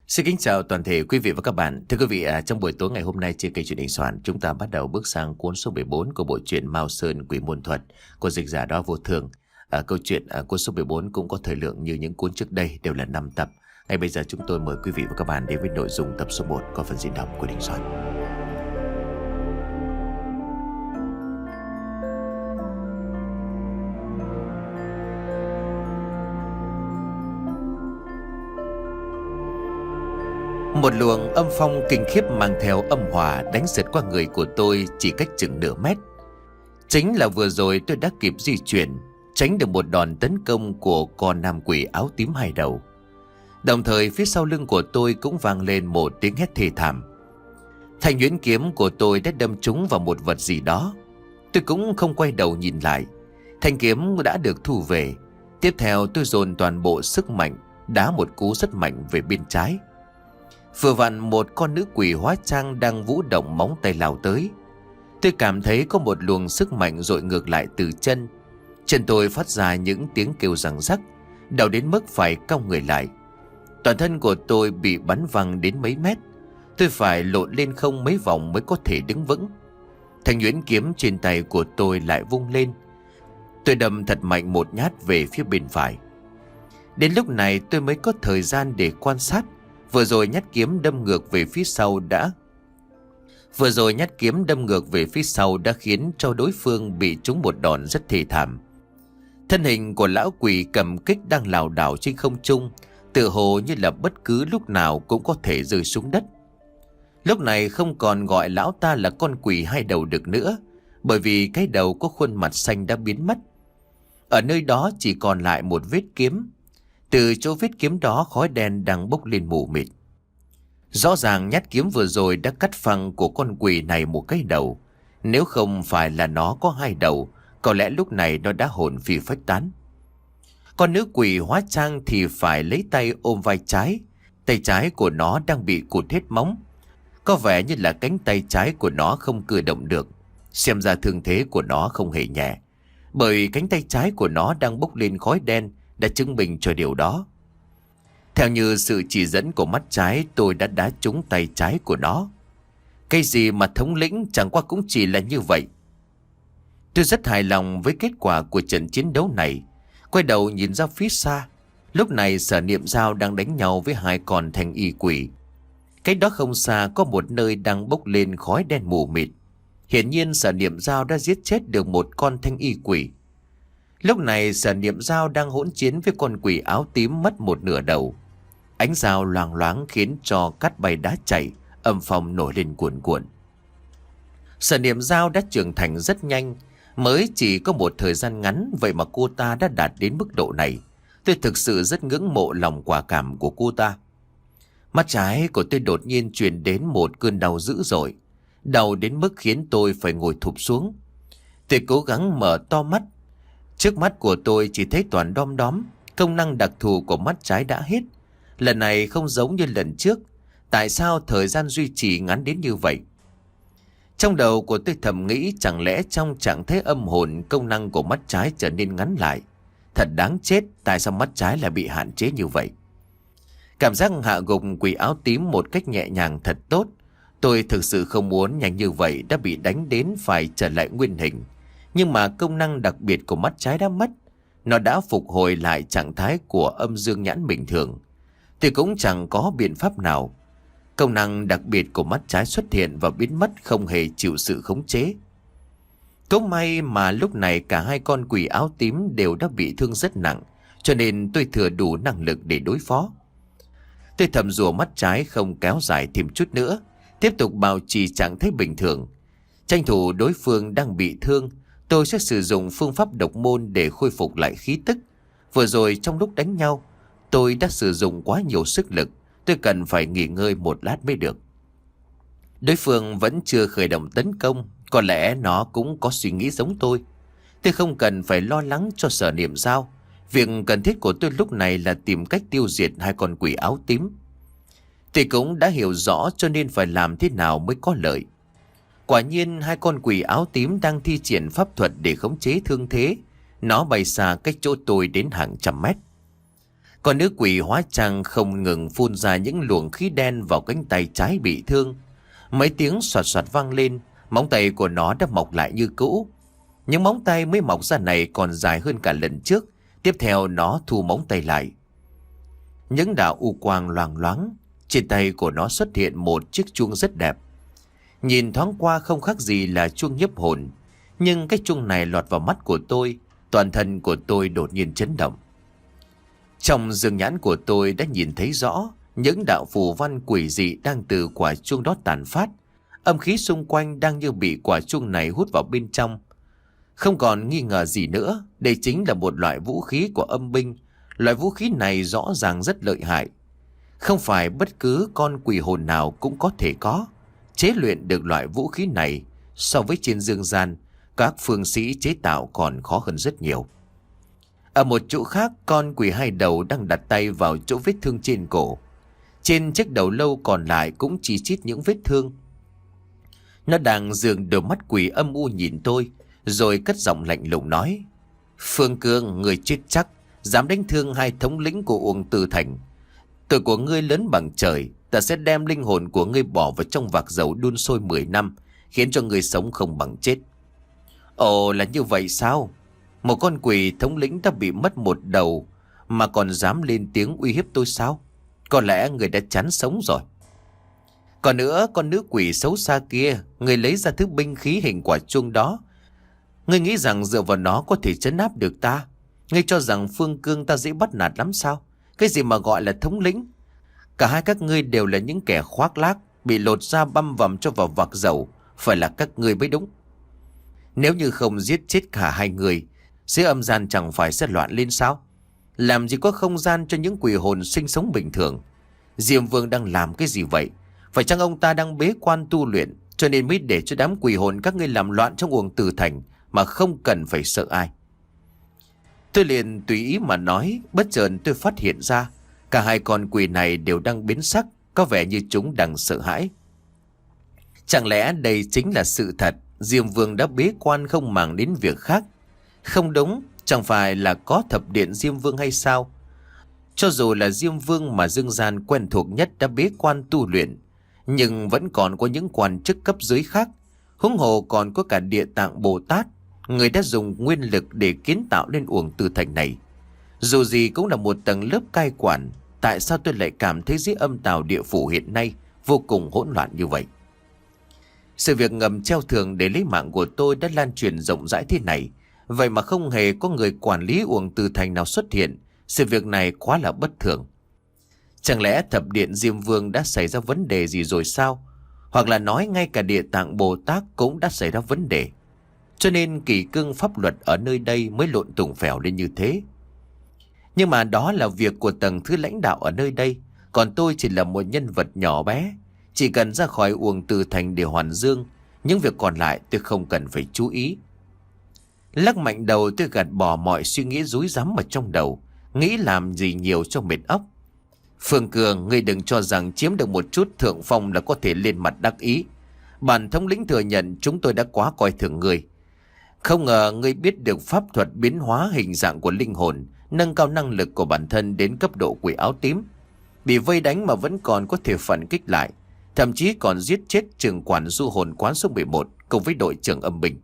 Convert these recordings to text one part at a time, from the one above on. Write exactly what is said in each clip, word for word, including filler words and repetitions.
Xin kính chào toàn thể quý vị và các bạn. Thưa quý vị, à, trong buổi tối ngày hôm nay trên kênh Chuyện Đình Soạn, chúng ta bắt đầu bước sang cuốn số mười bốn của bộ truyện Mao Sơn Quỷ Môn Thuật của dịch giả Đó Vô Thường. À, câu chuyện à, cuốn số mười bốn cũng có thời lượng như những cuốn trước đây, đều là năm tập. Ngay bây giờ chúng tôi mời quý vị và các bạn đến với nội dung tập số một có phần diễn đọc của Đình Soạn. Một luồng âm phong kinh khiếp mang theo âm hỏa đánh sượt qua người của tôi chỉ cách chừng nửa mét. Chính là vừa rồi tôi đã kịp di chuyển, tránh được một đòn tấn công của con nam quỷ áo tím hai đầu. Đồng thời phía sau lưng của tôi cũng vang lên một tiếng hét thê thảm. Thanh nhuyễn kiếm của tôi đã đâm trúng vào một vật gì đó. Tôi cũng không quay đầu nhìn lại. Thanh kiếm đã được thu về. Tiếp theo tôi dồn toàn bộ sức mạnh, đá một cú rất mạnh về bên trái. Vừa vặn một con nữ quỷ hóa trang đang vũ động móng tay lao tới. Tôi cảm thấy có một luồng sức mạnh dội ngược lại từ chân. Chân tôi phát ra những tiếng kêu răng rắc, đau đến mức phải cong người lại. Toàn thân của tôi bị bắn văng đến mấy mét. Tôi phải lộn lên không mấy vòng mới có thể đứng vững. Thanh nhuyễn kiếm trên tay của tôi lại vung lên. Tôi đâm thật mạnh một nhát về phía bên phải. Đến lúc này tôi mới có thời gian để quan sát. Vừa rồi nhát kiếm đâm ngược về phía sau đã Vừa rồi nhát kiếm đâm ngược về phía sau đã khiến cho đối phương bị trúng một đòn rất thê thảm. Thân hình của lão quỷ cầm kích đang lảo đảo trên không trung, tựa hồ như là bất cứ lúc nào cũng có thể rơi xuống đất. Lúc này không còn gọi lão ta là con quỷ hai đầu được nữa, bởi vì cái đầu có khuôn mặt xanh đã biến mất. Ở nơi đó chỉ còn lại một vết kiếm. Từ chỗ vết kiếm đó khói đen đang bốc lên mù mịt. Rõ ràng nhát kiếm vừa rồi đã cắt phăng của con quỷ này một cái đầu. Nếu không phải là nó có hai đầu, có lẽ lúc này nó đã hồn phi phách tán. Con nữ quỷ hóa trang thì phải lấy tay ôm vai trái. Tay trái của nó đang bị cụt hết móng. Có vẻ như là cánh tay trái của nó không cử động được. Xem ra thương thế của nó không hề nhẹ, bởi cánh tay trái của nó đang bốc lên khói đen đã chứng minh cho điều đó. Theo như sự chỉ dẫn của mắt trái, tôi đã đá trúng tay trái của nó. Cái gì mà thống lĩnh chẳng qua cũng chỉ là như vậy. Tôi rất hài lòng với kết quả của trận chiến đấu này. Quay đầu nhìn ra phía xa, lúc này Sở Niệm Dao đang đánh nhau với hai con thanh y quỷ. Cách đó không xa có một nơi đang bốc lên khói đen mù mịt. Hiển nhiên Sở Niệm Dao đã giết chết được một con thanh y quỷ. Lúc này Sở Niệm Dao đang hỗn chiến với con quỷ áo tím mất một nửa đầu. Ánh dao loang loáng khiến cho cát bay đá chạy, âm phong nổi lên cuồn cuộn. Sở Niệm Dao đã trưởng thành rất nhanh, mới chỉ có một thời gian ngắn, vậy mà cô ta đã đạt đến mức độ này. Tôi thực sự rất ngưỡng mộ lòng quả cảm của cô ta. Mắt trái của tôi đột nhiên truyền đến một cơn đau dữ dội, đau đến mức khiến tôi phải ngồi thụp xuống. Tôi cố gắng mở to mắt. Trước mắt của tôi chỉ thấy toàn đom đóm, công năng đặc thù của mắt trái đã hết. Lần này không giống như lần trước. Tại sao thời gian duy trì ngắn đến như vậy? Trong đầu của tôi thầm nghĩ, chẳng lẽ trong trạng thái âm hồn công năng của mắt trái trở nên ngắn lại? Thật đáng chết, tại sao mắt trái lại bị hạn chế như vậy? Cảm giác hạ gục quỷ áo tím một cách nhẹ nhàng thật tốt. Tôi thực sự không muốn nhanh như vậy đã bị đánh đến phải trở lại nguyên hình. Nhưng mà công năng đặc biệt của mắt trái đã mất. Nó đã phục hồi lại trạng thái của âm dương nhãn bình thường. Thì cũng chẳng có biện pháp nào. Công năng đặc biệt của mắt trái xuất hiện và biến mất không hề chịu sự khống chế. Cũng may mà lúc này cả hai con quỷ áo tím đều đã bị thương rất nặng, cho nên tôi thừa đủ năng lực để đối phó. Tôi thầm rủa mắt trái không kéo dài thêm chút nữa, tiếp tục bảo trì trạng thái bình thường. Tranh thủ đối phương đang bị thương, tôi sẽ sử dụng phương pháp độc môn để khôi phục lại khí tức. Vừa rồi trong lúc đánh nhau, tôi đã sử dụng quá nhiều sức lực. Tôi cần phải nghỉ ngơi một lát mới được. Đối phương vẫn chưa khởi động tấn công. Có lẽ nó cũng có suy nghĩ giống tôi. Tôi không cần phải lo lắng cho Sở Niệm Dao. Việc cần thiết của tôi lúc này là tìm cách tiêu diệt hai con quỷ áo tím. Tôi cũng đã hiểu rõ cho nên phải làm thế nào mới có lợi. Quả nhiên hai con quỷ áo tím đang thi triển pháp thuật để khống chế thương thế. Nó bay xa cách chỗ tôi đến hàng trăm mét. Còn nữ quỷ hóa trang không ngừng phun ra những luồng khí đen vào cánh tay trái bị thương. Mấy tiếng soạt soạt vang lên, móng tay của nó đã mọc lại như cũ. Những móng tay mới mọc ra này còn dài hơn cả lần trước. Tiếp theo nó thu móng tay lại. Những đạo u quang loang loáng. Trên tay của nó xuất hiện một chiếc chuông rất đẹp. Nhìn thoáng qua không khác gì là chuông nhiếp hồn. Nhưng cái chuông này lọt vào mắt của tôi, toàn thân của tôi đột nhiên chấn động. Trong dương nhãn của tôi đã nhìn thấy rõ những đạo phù văn quỷ dị đang từ quả chuông đó tàn phát. Âm khí xung quanh đang như bị quả chuông này hút vào bên trong. Không còn nghi ngờ gì nữa, đây chính là một loại vũ khí của âm binh. Loại vũ khí này rõ ràng rất lợi hại. Không phải bất cứ con quỷ hồn nào cũng có thể có. Chế luyện được loại vũ khí này so với trên dương gian, các phương sĩ chế tạo còn khó hơn rất nhiều. Ở một chỗ khác, con quỷ hai đầu đang đặt tay vào chỗ vết thương trên cổ. Trên chiếc đầu lâu còn lại cũng chỉ chít những vết thương. Nó đang dường đôi mắt quỷ âm u nhìn tôi, rồi cất giọng lạnh lùng nói: Phương Cương, người chết chắc, dám đánh thương hai thống lĩnh của Uông Tử Thành. Tội của ngươi lớn bằng trời, ta sẽ đem linh hồn của ngươi bỏ vào trong vạc dầu đun sôi mười năm, khiến cho ngươi sống không bằng chết. Ồ, là như vậy sao? Một con quỷ thống lĩnh đã bị mất một đầu mà còn dám lên tiếng uy hiếp tôi sao? Có lẽ người đã chán sống rồi. Còn nữa, con nữ quỷ xấu xa kia, người lấy ra thứ binh khí hình quả chuông đó. Ngươi nghĩ rằng dựa vào nó có thể trấn áp được ta? Ngươi cho rằng Phương Cương ta dễ bắt nạt lắm sao? Cái gì mà gọi là thống lĩnh? Cả hai các ngươi đều là những kẻ khoác lác, bị lột da băm vằm cho vào vạc dầu. Phải là các ngươi mới đúng. Nếu như không giết chết cả hai người, dưới âm gian chẳng phải sẽ loạn lên sao? Làm gì có không gian cho những quỷ hồn sinh sống bình thường? Diêm Vương đang làm cái gì vậy? Phải chăng ông ta đang bế quan tu luyện, cho nên mới để cho đám quỷ hồn các ngươi làm loạn trong Uông Tử Thành mà không cần phải sợ ai? Tôi liền tùy ý mà nói. Bất chợt tôi phát hiện ra cả hai con quỷ này đều đang biến sắc, có vẻ như chúng đang sợ hãi. Chẳng lẽ đây chính là sự thật? Diêm Vương đã bế quan không màng đến việc khác? Không đúng, chẳng phải là có thập điện Diêm Vương hay sao? Cho dù là Diêm Vương mà dương gian quen thuộc nhất đã bế quan tu luyện, nhưng vẫn còn có những quan chức cấp dưới khác. Huống hồ còn có cả Địa Tạng Bồ Tát, người đã dùng nguyên lực để kiến tạo lên Uông Tử Thành này. Dù gì cũng là một tầng lớp cai quản. Tại sao tôi lại cảm thấy dưới âm tào địa phủ hiện nay vô cùng hỗn loạn như vậy? Sự việc ngầm treo thưởng để lấy mạng của tôi đã lan truyền rộng rãi thế này, vậy mà không hề có người quản lý Uông Tử Thành nào xuất hiện. Sự việc này quá là bất thường. Chẳng lẽ thập điện Diêm Vương đã xảy ra vấn đề gì rồi sao? Hoặc là nói ngay cả Địa Tạng Bồ Tát cũng đã xảy ra vấn đề, cho nên kỷ cương pháp luật ở nơi đây mới lộn tùng phèo lên như thế. Nhưng mà đó là việc của tầng thứ lãnh đạo ở nơi đây. Còn tôi chỉ là một nhân vật nhỏ bé, chỉ cần ra khỏi Uông Tử Thành để hoàn dương. Những việc còn lại tôi không cần phải chú ý. Lắc mạnh đầu, tôi gạt bỏ mọi suy nghĩ rối rắm ở trong đầu, nghĩ làm gì nhiều cho mệt óc. Phương Cường, ngươi đừng cho rằng chiếm được một chút thượng phong là có thể lên mặt đắc ý. Bản thống lĩnh thừa nhận chúng tôi đã quá coi thường ngươi. Không ngờ ngươi biết được pháp thuật biến hóa hình dạng của linh hồn, nâng cao năng lực của bản thân đến cấp độ quỷ áo tím. Bị vây đánh mà vẫn còn có thể phản kích lại, thậm chí còn giết chết trưởng quản du hồn quán số mười một cùng với đội trưởng âm binh.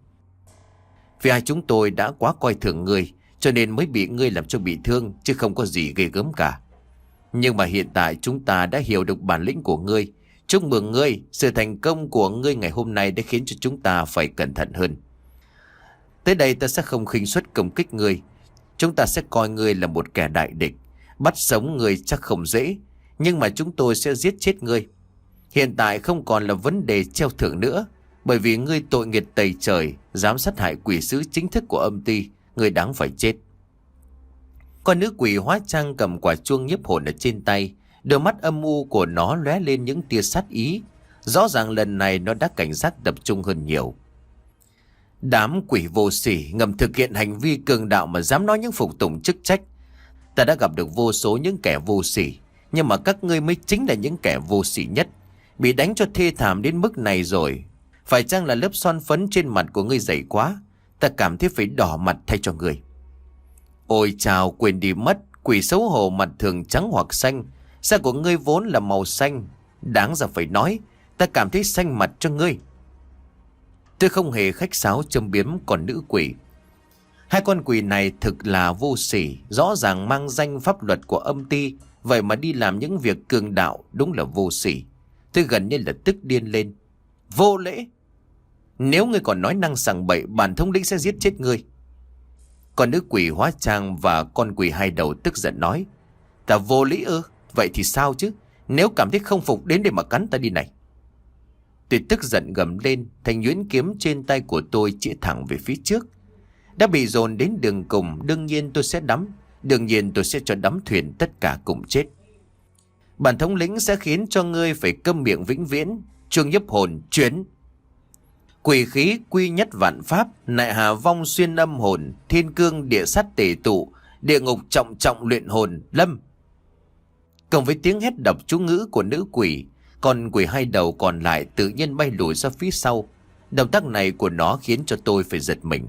Vì hai chúng tôi đã quá coi thường ngươi, cho nên mới bị ngươi làm cho bị thương, chứ không có gì ghê gớm cả. Nhưng mà hiện tại chúng ta đã hiểu được bản lĩnh của ngươi. Chúc mừng ngươi, sự thành công của ngươi ngày hôm nay đã khiến cho chúng ta phải cẩn thận hơn. Tới đây ta sẽ không khinh suất công kích ngươi. Chúng ta sẽ coi ngươi là một kẻ đại địch. Bắt sống ngươi chắc không dễ, nhưng mà chúng tôi sẽ giết chết ngươi. Hiện tại không còn là vấn đề treo thưởng nữa, bởi vì ngươi tội nghiệt tày trời, dám sát hại quỷ sứ chính thức của âm ty. Ngươi đáng phải chết. Con nữ quỷ hóa trang cầm quả chuông nhiếp hồn ở trên tay, đôi mắt âm u của nó lóe lên những tia sát ý. Rõ ràng lần này nó đã cảnh giác tập trung hơn nhiều. Đám quỷ vô sỉ ngầm thực hiện hành vi cường đạo mà dám nói những phục tùng chức trách. Ta đã gặp được vô số những kẻ vô sỉ, nhưng mà các ngươi mới chính là những kẻ vô sỉ nhất. Bị đánh cho thê thảm đến mức này rồi. Phải chăng là lớp son phấn trên mặt của ngươi dày quá? Ta cảm thấy phải đỏ mặt thay cho ngươi. Ôi chào, quên đi mất. Quỷ xấu hổ mặt thường trắng hoặc xanh, da của ngươi vốn là màu xanh, đáng ra phải nói, ta cảm thấy xanh mặt cho ngươi. Tôi không hề khách sáo châm biếm con nữ quỷ. Hai con quỷ này thực là vô sỉ, rõ ràng mang danh pháp luật của âm ty, vậy mà đi làm những việc cường đạo, đúng là vô sỉ. Tôi gần như là tức điên lên. Vô lễ! Nếu ngươi còn nói năng sằng bậy, bản thống lĩnh sẽ giết chết ngươi. Con nữ quỷ hóa trang và con quỷ hai đầu tức giận nói. Ta vô lý ư? Vậy thì sao chứ? Nếu cảm thấy không phục, đến để mà cắn ta đi này. Tôi tức giận gầm lên, thanh nhuyễn kiếm trên tay của tôi chĩa thẳng về phía trước. Đã bị dồn đến đường cùng, đương nhiên tôi sẽ đắm. Đương nhiên tôi sẽ cho đắm thuyền tất cả cùng chết. Bản thống lĩnh sẽ khiến cho ngươi phải câm miệng vĩnh viễn. Trương Nhiếp Hồn chuyển. Quỷ khí quy nhất vạn pháp, nại hà vong xuyên âm hồn, thiên cương địa sát tề tụ, địa ngục trọng trọng luyện hồn, lâm. Cộng với tiếng hét đọc chú ngữ của nữ quỷ, con quỷ hai đầu còn lại tự nhiên bay lùi ra phía sau. Động tác này của nó khiến cho tôi phải giật mình.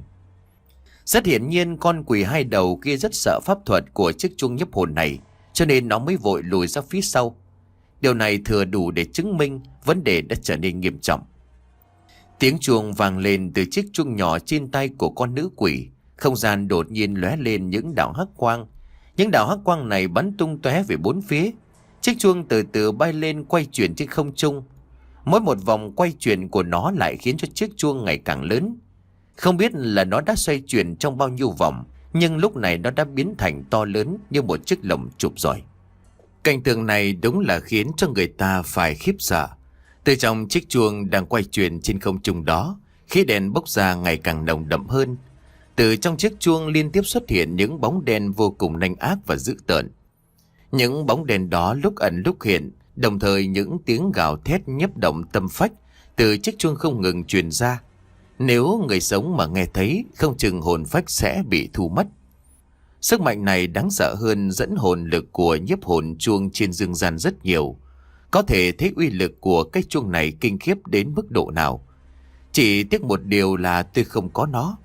Rất hiển nhiên con quỷ hai đầu kia rất sợ pháp thuật của chiếc chuông nhiếp hồn này, cho nên nó mới vội lùi ra phía sau. Điều này thừa đủ để chứng minh vấn đề đã trở nên nghiêm trọng. Tiếng chuông vang lên từ chiếc chuông nhỏ trên tay của con nữ quỷ. Không gian đột nhiên lóe lên những đạo hắc quang. Những đạo hắc quang này bắn tung tóe về bốn phía. Chiếc chuông từ từ bay lên quay chuyển trên không trung. Mỗi một vòng quay chuyển của nó lại khiến cho chiếc chuông ngày càng lớn. Không biết là nó đã xoay chuyển trong bao nhiêu vòng, nhưng lúc này nó đã biến thành to lớn như một chiếc lồng chụp giỏi. Cảnh tượng này đúng là khiến cho người ta phải khiếp sợ. Từ trong chiếc chuông đang quay chuyển trên không trung đó, khí đèn bốc ra ngày càng nồng đậm hơn. Từ trong chiếc chuông liên tiếp xuất hiện những bóng đen vô cùng nanh ác và dữ tợn. Những bóng đen đó lúc ẩn lúc hiện, đồng thời những tiếng gào thét nhấp động tâm phách từ chiếc chuông không ngừng truyền ra. Nếu người sống mà nghe thấy, không chừng hồn phách sẽ bị thu mất. Sức mạnh này đáng sợ hơn dẫn hồn lực của nhiếp hồn chuông trên dương gian rất nhiều. Có thể thấy uy lực của cái chuông này kinh khiếp đến mức độ nào. Chỉ tiếc một điều là tôi không có nó.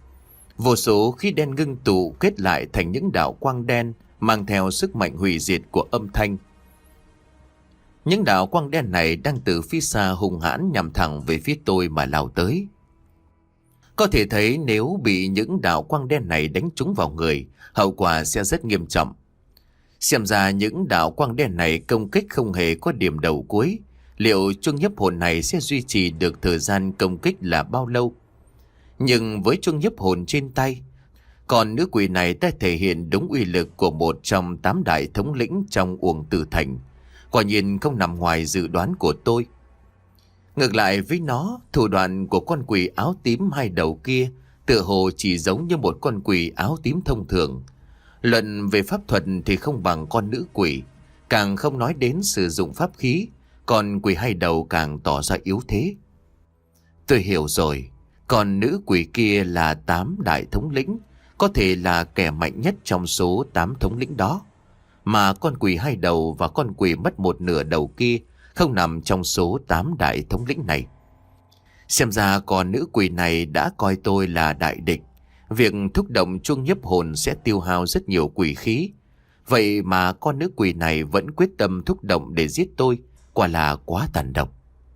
Vô số khí đen ngưng tụ kết lại thành những đạo quang đen mang theo sức mạnh hủy diệt của âm thanh. Những đạo quang đen này đang từ phía xa hung hãn nhằm thẳng về phía tôi mà lao tới. Có thể thấy nếu bị những đạo quang đen này đánh trúng vào người, hậu quả sẽ rất nghiêm trọng. Xem ra những đạo quang đen này công kích không hề có điểm đầu cuối. Liệu chuông nhiếp hồn này sẽ duy trì được thời gian công kích là bao lâu? Nhưng với chuông nhiếp hồn trên tay, còn nữ quỷ này đã thể hiện đúng uy lực của một trong tám đại thống lĩnh trong Uổng Tử Thành. Quả nhiên không nằm ngoài dự đoán của tôi. Ngược lại với nó, thủ đoạn của con quỷ áo tím hai đầu kia tựa hồ chỉ giống như một con quỷ áo tím thông thường. Luận về pháp thuật thì không bằng con nữ quỷ, càng không nói đến sử dụng pháp khí, còn quỷ hai đầu càng tỏ ra yếu thế. Tôi hiểu rồi, còn nữ quỷ kia là tám đại thống lĩnh, có thể là kẻ mạnh nhất trong số tám thống lĩnh đó. Mà con quỷ hai đầu và con quỷ mất một nửa đầu kia không nằm trong số tám đại thống lĩnh này. Xem ra con nữ quỷ này đã coi tôi là đại địch. Việc thúc động chuông nhiếp hồn sẽ tiêu hao rất nhiều quỷ khí. Vậy mà con nữ quỷ này vẫn quyết tâm thúc động để giết tôi, quả là quá tàn độc.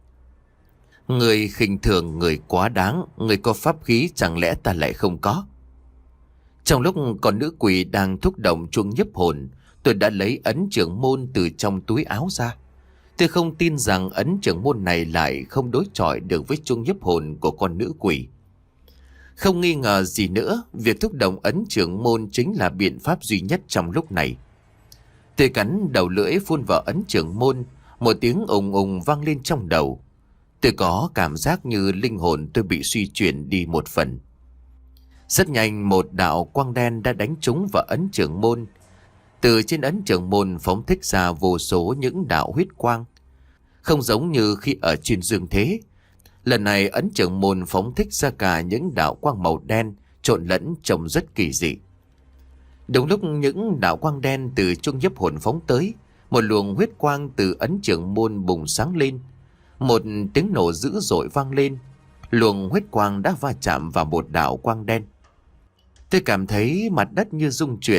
Người khinh thường, người quá đáng, người có pháp khí chẳng lẽ ta lại không có? Trong lúc con nữ quỷ đang thúc động chuông nhiếp hồn, tôi đã lấy ấn trưởng môn từ trong túi áo ra. Tôi không tin rằng ấn trưởng môn này lại không đối chọi được với chuông nhiếp hồn của con nữ quỷ. Không nghi ngờ gì nữa, việc thúc động ấn trưởng môn chính là biện pháp duy nhất trong lúc này. Tôi cắn đầu lưỡi phun vào ấn trưởng môn, một tiếng ùng ùng vang lên trong đầu. Tôi có cảm giác như linh hồn tôi bị suy chuyển đi một phần. Rất nhanh một đạo quang đen đã đánh trúng vào ấn trưởng môn. Từ trên ấn trưởng môn phóng thích ra vô số những đạo huyết quang. Không giống như khi ở trên dương thế, lần này ấn trưởng môn phóng thích ra cả những đạo quang màu đen trộn lẫn trông rất kỳ dị. Đúng lúc những đạo quang đen từ chuông nhiếp hồn phóng tới, một luồng huyết quang từ ấn trưởng môn bùng sáng lên. Một tiếng nổ dữ dội vang lên, luồng huyết quang đã va chạm vào một đạo quang đen. Tôi cảm thấy mặt đất như rung chuyển,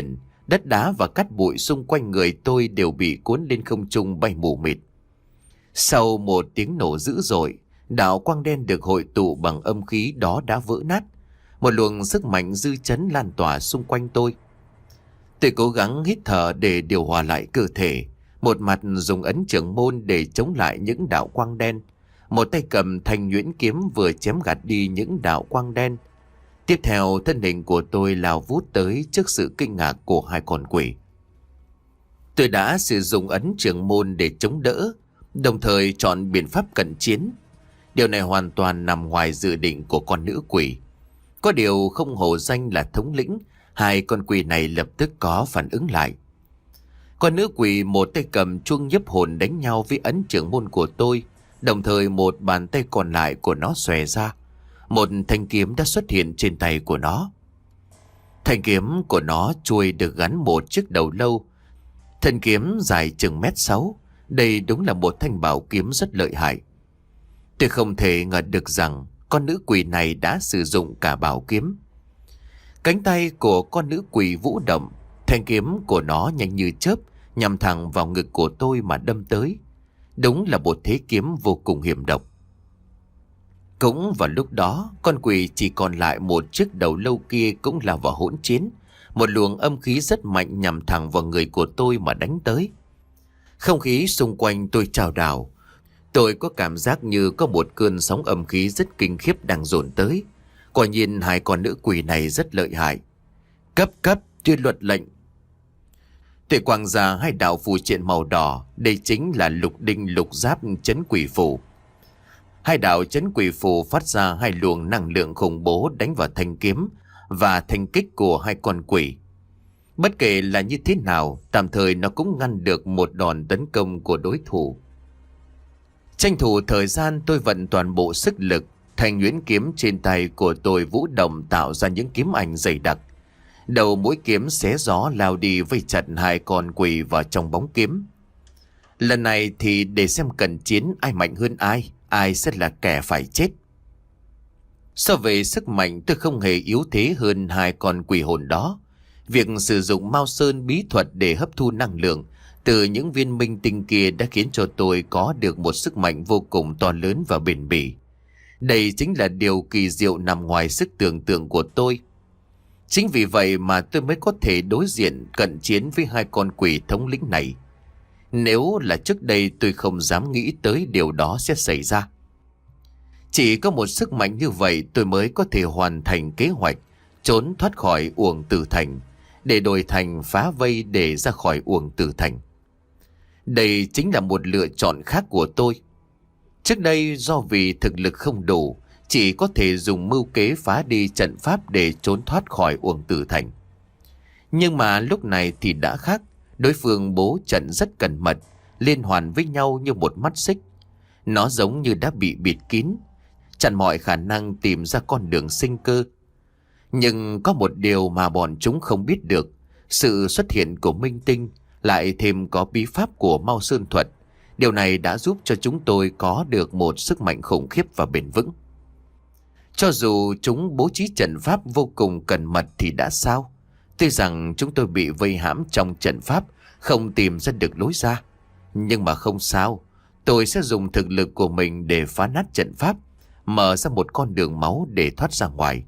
Đất đá và cát bụi xung quanh người tôi đều bị cuốn lên không trung bay mù mịt. Sau một tiếng nổ dữ dội, đạo quang đen được hội tụ bằng âm khí đó đã vỡ nát. Một luồng sức mạnh dư chấn lan tỏa xung quanh tôi. Tôi cố gắng hít thở để điều hòa lại cơ thể, một mặt dùng ấn trưởng môn để chống lại những đạo quang đen, một tay cầm thanh nhuyễn kiếm vừa chém gạt đi những đạo quang đen. Tiếp theo, thân hình của tôi lao vút tới trước sự kinh ngạc của hai con quỷ. Tôi đã sử dụng ấn trưởng môn để chống đỡ, đồng thời chọn biện pháp cận chiến. Điều này hoàn toàn nằm ngoài dự định của con nữ quỷ. Có điều không hổ danh là thống lĩnh, hai con quỷ này lập tức có phản ứng lại. Con nữ quỷ một tay cầm chuông nhiếp hồn đánh nhau với ấn trưởng môn của tôi, đồng thời một bàn tay còn lại của nó xòe ra. Một thanh kiếm đã xuất hiện trên tay của nó. Thanh kiếm của nó chuôi được gắn một chiếc đầu lâu. Thân kiếm dài chừng mét sáu. Đây đúng là một thanh bảo kiếm rất lợi hại. Tôi không thể ngờ được rằng con nữ quỷ này đã sử dụng cả bảo kiếm. Cánh tay của con nữ quỷ vũ động, thanh kiếm của nó nhanh như chớp nhằm thẳng vào ngực của tôi mà đâm tới. Đúng là một thế kiếm vô cùng hiểm độc. Cũng vào lúc đó, con quỷ chỉ còn lại một chiếc đầu lâu kia cũng là vào hỗn chiến. Một luồng âm khí rất mạnh nhằm thẳng vào người của tôi mà đánh tới. Không khí xung quanh tôi trao đảo. Tôi có cảm giác như có một cơn sóng âm khí rất kinh khiếp đang dồn tới. Quả nhiên hai con nữ quỷ này rất lợi hại. Cấp cấp tuyên luật lệnh. Tôi quăng ra hai đạo phù triện màu đỏ. Đây chính là lục đinh lục giáp trấn quỷ phù. Hai đạo trấn quỷ phù phát ra hai luồng năng lượng khủng bố đánh vào thanh kiếm và thanh kích của hai con quỷ. Bất kể là như thế nào, tạm thời nó cũng ngăn được một đòn tấn công của đối thủ. Tranh thủ thời gian, tôi vận toàn bộ sức lực. Thanh nhuyễn kiếm trên tay của tôi vũ động tạo ra những kiếm ảnh dày đặc. Đầu mũi kiếm xé gió lao đi vây chặt hai con quỷ vào trong bóng kiếm. Lần này thì để xem cận chiến ai mạnh hơn ai, ai sẽ là kẻ phải chết. So về sức mạnh, tôi không hề yếu thế hơn hai con quỷ hồn đó. Việc sử dụng Mao Sơn bí thuật để hấp thu năng lượng từ những viên minh tinh kia đã khiến cho tôi có được một sức mạnh vô cùng to lớn và bền bỉ. Đây chính là điều kỳ diệu nằm ngoài sức tưởng tượng của tôi. Chính vì vậy mà tôi mới có thể đối diện cận chiến với hai con quỷ thống lĩnh này. Nếu là trước đây tôi không dám nghĩ tới điều đó sẽ xảy ra. Chỉ có một sức mạnh như vậy tôi mới có thể hoàn thành kế hoạch trốn thoát khỏi Uổng Tử Thành, để đổi thành phá vây để ra khỏi Uổng Tử Thành. Đây chính là một lựa chọn khác của tôi. Trước đây do vì thực lực không đủ, chỉ có thể dùng mưu kế phá đi trận pháp để trốn thoát khỏi Uổng Tử Thành. Nhưng mà lúc này thì đã khác. Đối phương bố trận rất cẩn mật, liên hoàn với nhau như một mắt xích. Nó giống như đã bị bịt kín, chặn mọi khả năng tìm ra con đường sinh cơ. Nhưng có một điều mà bọn chúng không biết được. Sự xuất hiện của Minh Tinh lại thêm có bí pháp của Mao Sơn Thuật. Điều này đã giúp cho chúng tôi có được một sức mạnh khủng khiếp và bền vững. Cho dù chúng bố trí trận pháp vô cùng cẩn mật thì đã sao? Tuy rằng chúng tôi bị vây hãm trong trận pháp, không tìm ra được lối ra. Nhưng mà không sao, tôi sẽ dùng thực lực của mình để phá nát trận pháp, mở ra một con đường máu để thoát ra ngoài.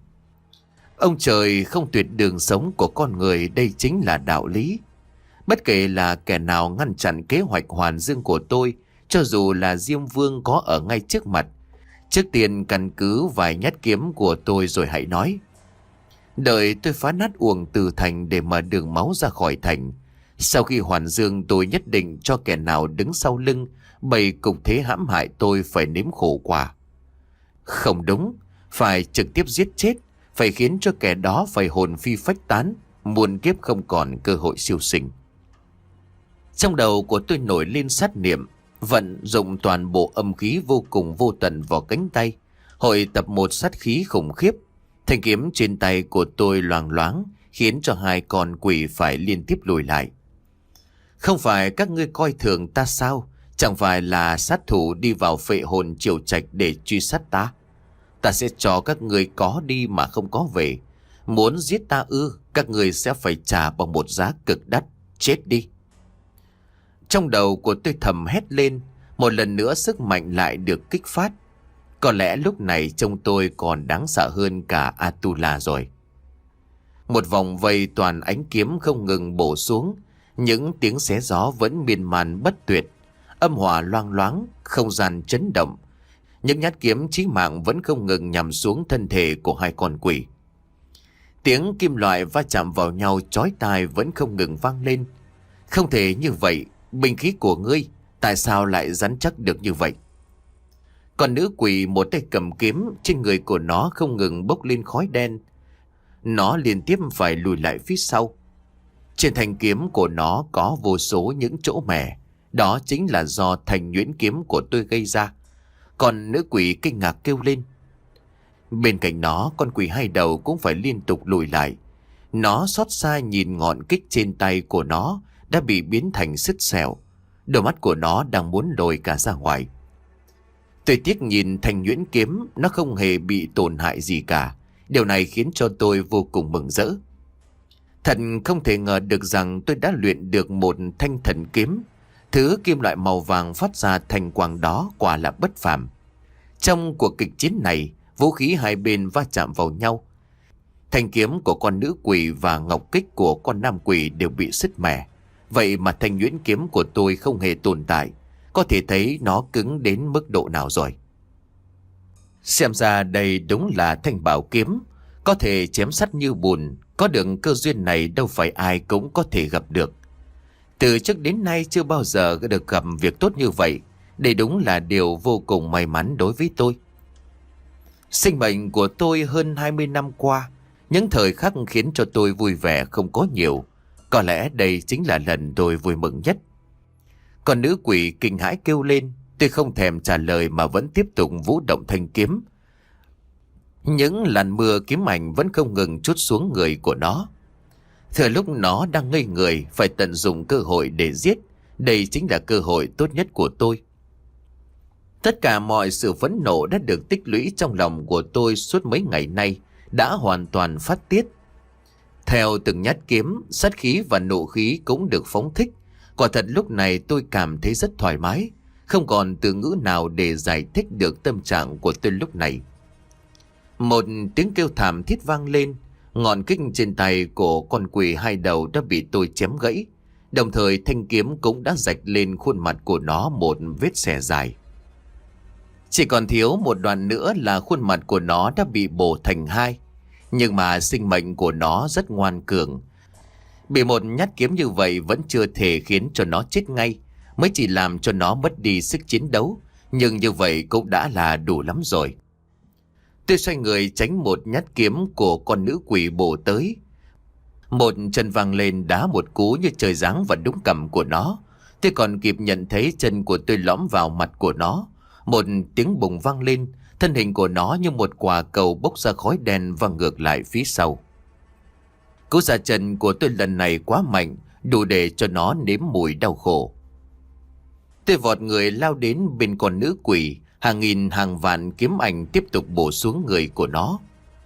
Ông trời không tuyệt đường sống của con người, đây chính là đạo lý. Bất kể là kẻ nào ngăn chặn kế hoạch hoàn dương của tôi, cho dù là Diêm Vương có ở ngay trước mặt, trước tiên căn cứ vài nhát kiếm của tôi rồi hãy nói. Đợi tôi phá nát Uổng Tử Thành để mở đường máu ra khỏi thành. Sau khi hoàn dương, tôi nhất định cho kẻ nào đứng sau lưng bày cục thế hãm hại tôi phải nếm khổ quả. Không đúng, phải trực tiếp giết chết, phải khiến cho kẻ đó phải hồn phi phách tán, muôn kiếp không còn cơ hội siêu sinh. Trong đầu của tôi nổi lên sát niệm, vận dụng toàn bộ âm khí vô cùng vô tận vào cánh tay, hội tập một sát khí khủng khiếp. Thanh kiếm trên tay của tôi loàng loáng, khiến cho hai con quỷ phải liên tiếp lùi lại. Không phải các ngươi coi thường ta sao? Chẳng phải là sát thủ đi vào phệ hồn triều trạch để truy sát ta? Ta sẽ cho các ngươi có đi mà không có về. Muốn giết ta ư? các người sẽ phải trả bằng một giá cực đắt. Chết đi. Trong đầu của tôi thầm hét lên. Một lần nữa sức mạnh lại được kích phát. Có lẽ lúc này trông tôi còn đáng sợ hơn cả Atula rồi. Một vòng vây toàn ánh kiếm không ngừng bổ xuống. Những tiếng xé gió vẫn miên man bất tuyệt. Âm hỏa loang loáng, không gian chấn động. Những nhát kiếm chí mạng vẫn không ngừng nhằm xuống thân thể của hai con quỷ. Tiếng kim loại va chạm vào nhau chói tai vẫn không ngừng vang lên. Không thể như vậy, binh khí của ngươi tại sao lại rắn chắc được như vậy? Còn nữ quỷ một tay cầm kiếm, trên người của nó không ngừng bốc lên khói đen. Nó liên tiếp phải lùi lại phía sau. Trên thanh kiếm của nó có vô số những chỗ mẻ. Đó chính là do thanh nhuyễn kiếm của tôi gây ra. Còn nữ quỷ kinh ngạc kêu lên. Bên cạnh nó, con quỷ hai đầu cũng phải liên tục lùi lại. Nó xót xa nhìn ngọn kích trên tay của nó đã bị biến thành sứt sẹo. Đôi mắt của nó đang muốn lồi cả ra ngoài. Tôi tiếc nhìn thanh nhuyễn kiếm, nó không hề bị tổn hại gì cả. Điều này khiến cho tôi vô cùng mừng rỡ. Thật không thể ngờ được rằng tôi đã luyện được một thanh thần kiếm. Thứ kim loại màu vàng phát ra thành quang đó quả là bất phàm. Trong cuộc kịch chiến này, vũ khí hai bên va chạm vào nhau. Thanh kiếm của con nữ quỷ và ngọc kích của con nam quỷ đều bị sứt mẻ. Vậy mà thanh nhuyễn kiếm của tôi không hề tồn tại. Có thể thấy nó cứng đến mức độ nào rồi. Xem ra đây đúng là thanh bảo kiếm, có thể chém sắt như bùn. Có được cơ duyên này đâu phải ai cũng có thể gặp được. Từ trước đến nay chưa bao giờ được gặp việc tốt như vậy. Đây đúng là điều vô cùng may mắn đối với tôi. Sinh mệnh của tôi hơn hai mươi năm qua, những thời khắc khiến cho tôi vui vẻ không có nhiều. Có lẽ đây chính là lần tôi vui mừng nhất. Còn nữ quỷ kinh hãi kêu lên. Tôi không thèm trả lời mà vẫn tiếp tục vũ động thanh kiếm. Những làn mưa kiếm ảnh vẫn không ngừng trút xuống người của nó. Thừa lúc nó đang ngây người, phải tận dụng cơ hội để giết. Đây chính là cơ hội tốt nhất của tôi. Tất cả mọi sự phẫn nộ đã được tích lũy trong lòng của tôi suốt mấy ngày nay đã hoàn toàn phát tiết. Theo từng nhát kiếm, sát khí và nộ khí cũng được phóng thích. Quả thật lúc này tôi cảm thấy rất thoải mái, không còn từ ngữ nào để giải thích được tâm trạng của tôi lúc này. Một tiếng kêu thảm thiết vang lên, ngọn kích trên tay của con quỷ hai đầu đã bị tôi chém gãy. Đồng thời thanh kiếm cũng đã rạch lên khuôn mặt của nó một vết xẻ dài. Chỉ còn thiếu một đoạn nữa là khuôn mặt của nó đã bị bổ thành hai. Nhưng mà sinh mệnh của nó rất ngoan cường. Bị một nhát kiếm như vậy vẫn chưa thể khiến cho nó chết ngay, mới chỉ làm cho nó mất đi sức chiến đấu. Nhưng như vậy cũng đã là đủ lắm rồi. Tôi xoay người tránh một nhát kiếm của con nữ quỷ bổ tới. Một chân văng lên đá một cú như trời giáng vào đúng cằm của nó. Tôi còn kịp nhận thấy chân của tôi lõm vào mặt của nó. Một tiếng bùng vang lên, thân hình của nó như một quả cầu bốc ra khói đen và ngược lại phía sau. Cú ra chân của tôi lần này quá mạnh, đủ để cho nó nếm mùi đau khổ. Tôi vọt người lao đến bên con nữ quỷ, hàng nghìn hàng vạn kiếm ảnh tiếp tục bổ xuống người của nó.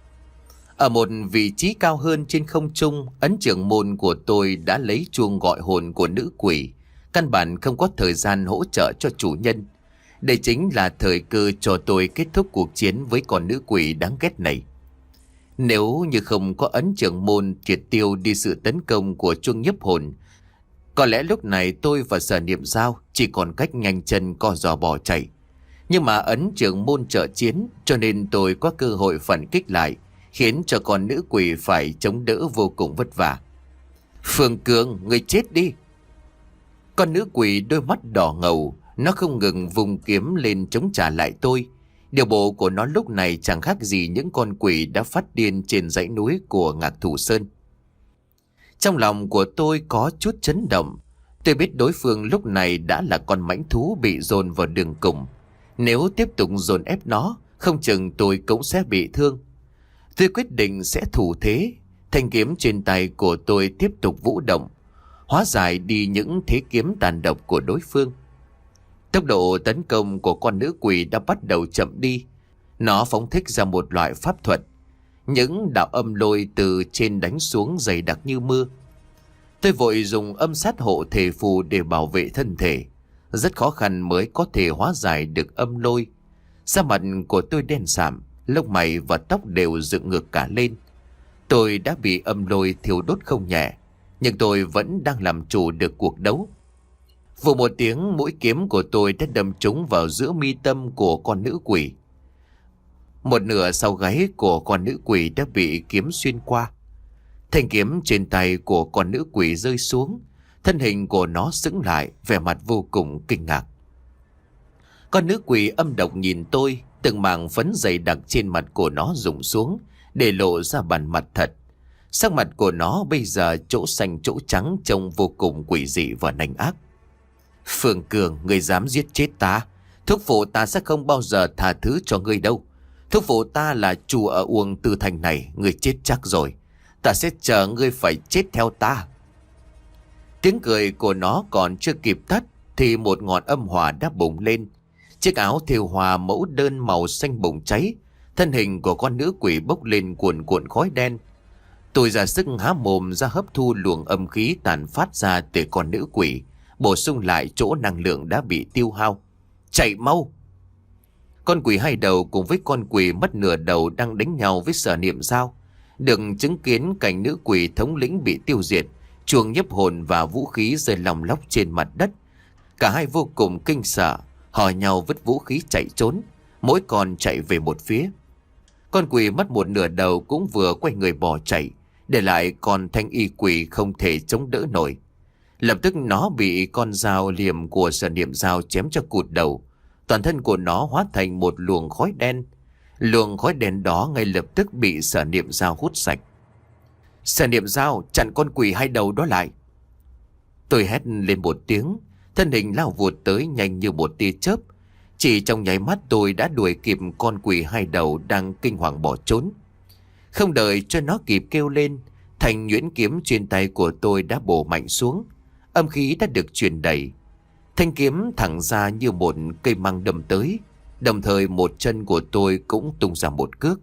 Ở một vị trí cao hơn trên không trung, ấn trưởng môn của tôi đã lấy chuông gọi hồn của nữ quỷ. Căn bản không có thời gian hỗ trợ cho chủ nhân. Đây chính là thời cơ cho tôi kết thúc cuộc chiến với con nữ quỷ đáng ghét này. Nếu như không có ấn trưởng môn triệt tiêu đi sự tấn công của chuông nhiếp hồn, có lẽ lúc này tôi và Sở Niệm Dao chỉ còn cách nhanh chân co giò bỏ chạy. Nhưng mà ấn trưởng môn trợ chiến, cho nên tôi có cơ hội phản kích lại, khiến cho con nữ quỷ phải chống đỡ vô cùng vất vả. Phương Cường, người chết đi! Con nữ quỷ đôi mắt đỏ ngầu, nó không ngừng vùng kiếm lên chống trả lại tôi. Điều bộ của nó lúc này chẳng khác gì những con quỷ đã phát điên trên dãy núi của Ngạc Thủ Sơn. Trong lòng của tôi có chút chấn động. Tôi biết đối phương lúc này đã là con mãnh thú bị dồn vào đường cùng. Nếu tiếp tục dồn ép nó, không chừng tôi cũng sẽ bị thương. Tôi quyết định sẽ thủ thế. Thanh kiếm trên tay của tôi tiếp tục vũ động, hóa giải đi những thế kiếm tàn độc của đối phương. Tốc độ tấn công của con nữ quỷ đã bắt đầu chậm đi. Nó phóng thích ra một loại pháp thuật. những đạo âm lôi từ trên đánh xuống dày đặc như mưa. Tôi vội dùng âm sát hộ thể phù để bảo vệ thân thể. Rất khó khăn mới có thể hóa giải được âm lôi. Da mặt của tôi đen sạm, lông mày và tóc đều dựng ngược cả lên. Tôi đã bị âm lôi thiêu đốt không nhẹ, nhưng tôi vẫn đang làm chủ được cuộc đấu. Vụ một tiếng, mũi kiếm của tôi đã đâm trúng vào giữa mi tâm của con nữ quỷ. Một nửa sau gáy của con nữ quỷ đã bị kiếm xuyên qua. Thanh kiếm trên tay của con nữ quỷ rơi xuống. Thân hình của nó sững lại, vẻ mặt vô cùng kinh ngạc. Con nữ quỷ âm độc nhìn tôi, từng mảng phấn dày đặc trên mặt của nó rụng xuống, để lộ ra bản mặt thật. Sắc mặt của nó bây giờ chỗ xanh chỗ trắng, trông vô cùng quỷ dị và nanh ác. Phương Cường, ngươi dám giết chết ta? Thúc phụ ta sẽ không bao giờ tha thứ cho ngươi đâu. Thúc phụ ta là chủ ở Uông Tư Thành này, ngươi chết chắc rồi. Ta sẽ chờ ngươi phải chết theo ta. Tiếng cười của nó còn chưa kịp tắt thì một ngọn âm hỏa đã bùng lên. Chiếc áo thêu hoa mẫu đơn màu xanh bùng cháy. Thân hình của con nữ quỷ bốc lên cuồn cuộn khói đen. Tôi ra sức há mồm ra hấp thu luồng âm khí tàn phát ra từ con nữ quỷ, bổ sung lại chỗ năng lượng đã bị tiêu hao. Chạy mau! Con quỷ hai đầu cùng với con quỷ mất nửa đầu đang đánh nhau với Sở Niệm Dao. Được chứng kiến cảnh nữ quỷ thống lĩnh bị tiêu diệt, chuông nhiếp hồn và vũ khí rơi lòng lóc trên mặt đất. Cả hai vô cùng kinh sợ, hò nhau vứt vũ khí chạy trốn, mỗi con chạy về một phía. Con quỷ mất một nửa đầu cũng vừa quay người bỏ chạy, để lại con thanh y quỷ không thể chống đỡ nổi. Lập tức nó bị con dao liềm của Sở Niệm Dao chém cho cụt đầu. Toàn thân của nó hóa thành một luồng khói đen. Luồng khói đen đó ngay lập tức bị Sở Niệm Dao hút sạch. Sở Niệm Dao, chặn con quỷ hai đầu đó lại! Tôi hét lên một tiếng, thân hình lao vụt tới nhanh như một tia chớp. Chỉ trong nháy mắt tôi đã đuổi kịp con quỷ hai đầu đang kinh hoàng bỏ trốn. Không đợi cho nó kịp kêu lên, thanh nhuyễn kiếm trên tay của tôi đã bổ mạnh xuống. Âm khí đã được truyền đẩy. Thanh kiếm thẳng ra như một cây măng đâm tới. Đồng thời một chân của tôi cũng tung ra một cước.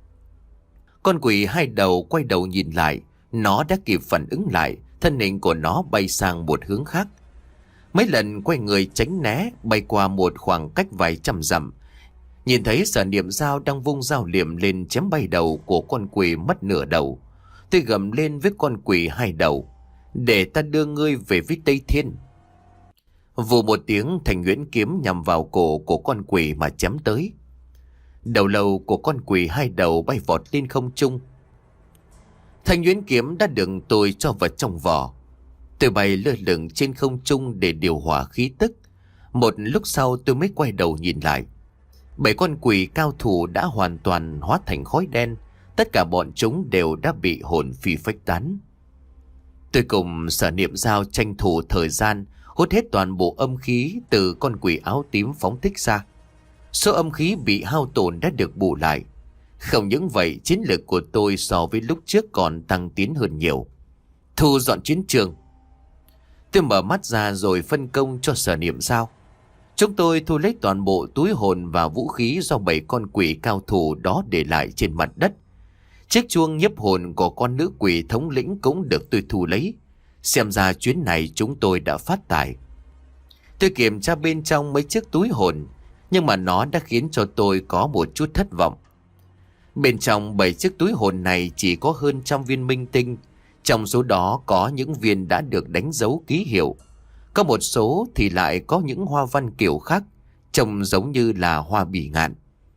Con quỷ hai đầu quay đầu nhìn lại. Nó đã kịp phản ứng lại. Thân hình của nó bay sang một hướng khác. Mấy lần quay người tránh né, bay qua một khoảng cách vài trăm dặm. Nhìn thấy Sở Niệm Dao đang vung dao liềm lên chém bay đầu của con quỷ mất nửa đầu. Tôi gầm lên với con quỷ hai đầu: để ta đưa ngươi về với Tây Thiên. Vù một tiếng, thanh nhuyễn kiếm nhằm vào cổ của con quỷ mà chém tới. Đầu lâu của con quỷ hai đầu bay vọt lên không trung. Thanh nhuyễn kiếm đã được tôi cho vào trong vỏ. Tôi bay lơ lửng trên không trung để điều hòa khí tức. Một lúc sau tôi mới quay đầu nhìn lại. Bảy con quỷ cao thủ đã hoàn toàn hóa thành khói đen. Tất cả bọn chúng đều đã bị hồn phi phách tán. Tôi cùng Sở Niệm Dao tranh thủ thời gian hút hết toàn bộ âm khí từ con quỷ áo tím phóng thích ra. Số âm khí bị hao tổn đã được bù lại. Không những vậy, chiến lược của tôi so với lúc trước còn tăng tiến hơn nhiều. Thu dọn chiến trường. Tôi mở mắt ra rồi phân công cho Sở Niệm Dao. Chúng tôi thu lấy toàn bộ túi hồn và vũ khí do bảy con quỷ cao thủ đó để lại trên mặt đất. Chiếc chuông nhiếp hồn của con nữ quỷ thống lĩnh cũng được tôi thu lấy. Xem ra chuyến này chúng tôi đã phát tài. Tôi kiểm tra bên trong mấy chiếc túi hồn, nhưng mà nó đã khiến cho tôi có một chút thất vọng. Bên trong bảy chiếc túi hồn này chỉ có hơn trăm viên minh tinh. Trong số đó có những viên đã được đánh dấu ký hiệu. Có một số thì lại có những hoa văn kiểu khác, trông giống như là hoa bỉ ngạn.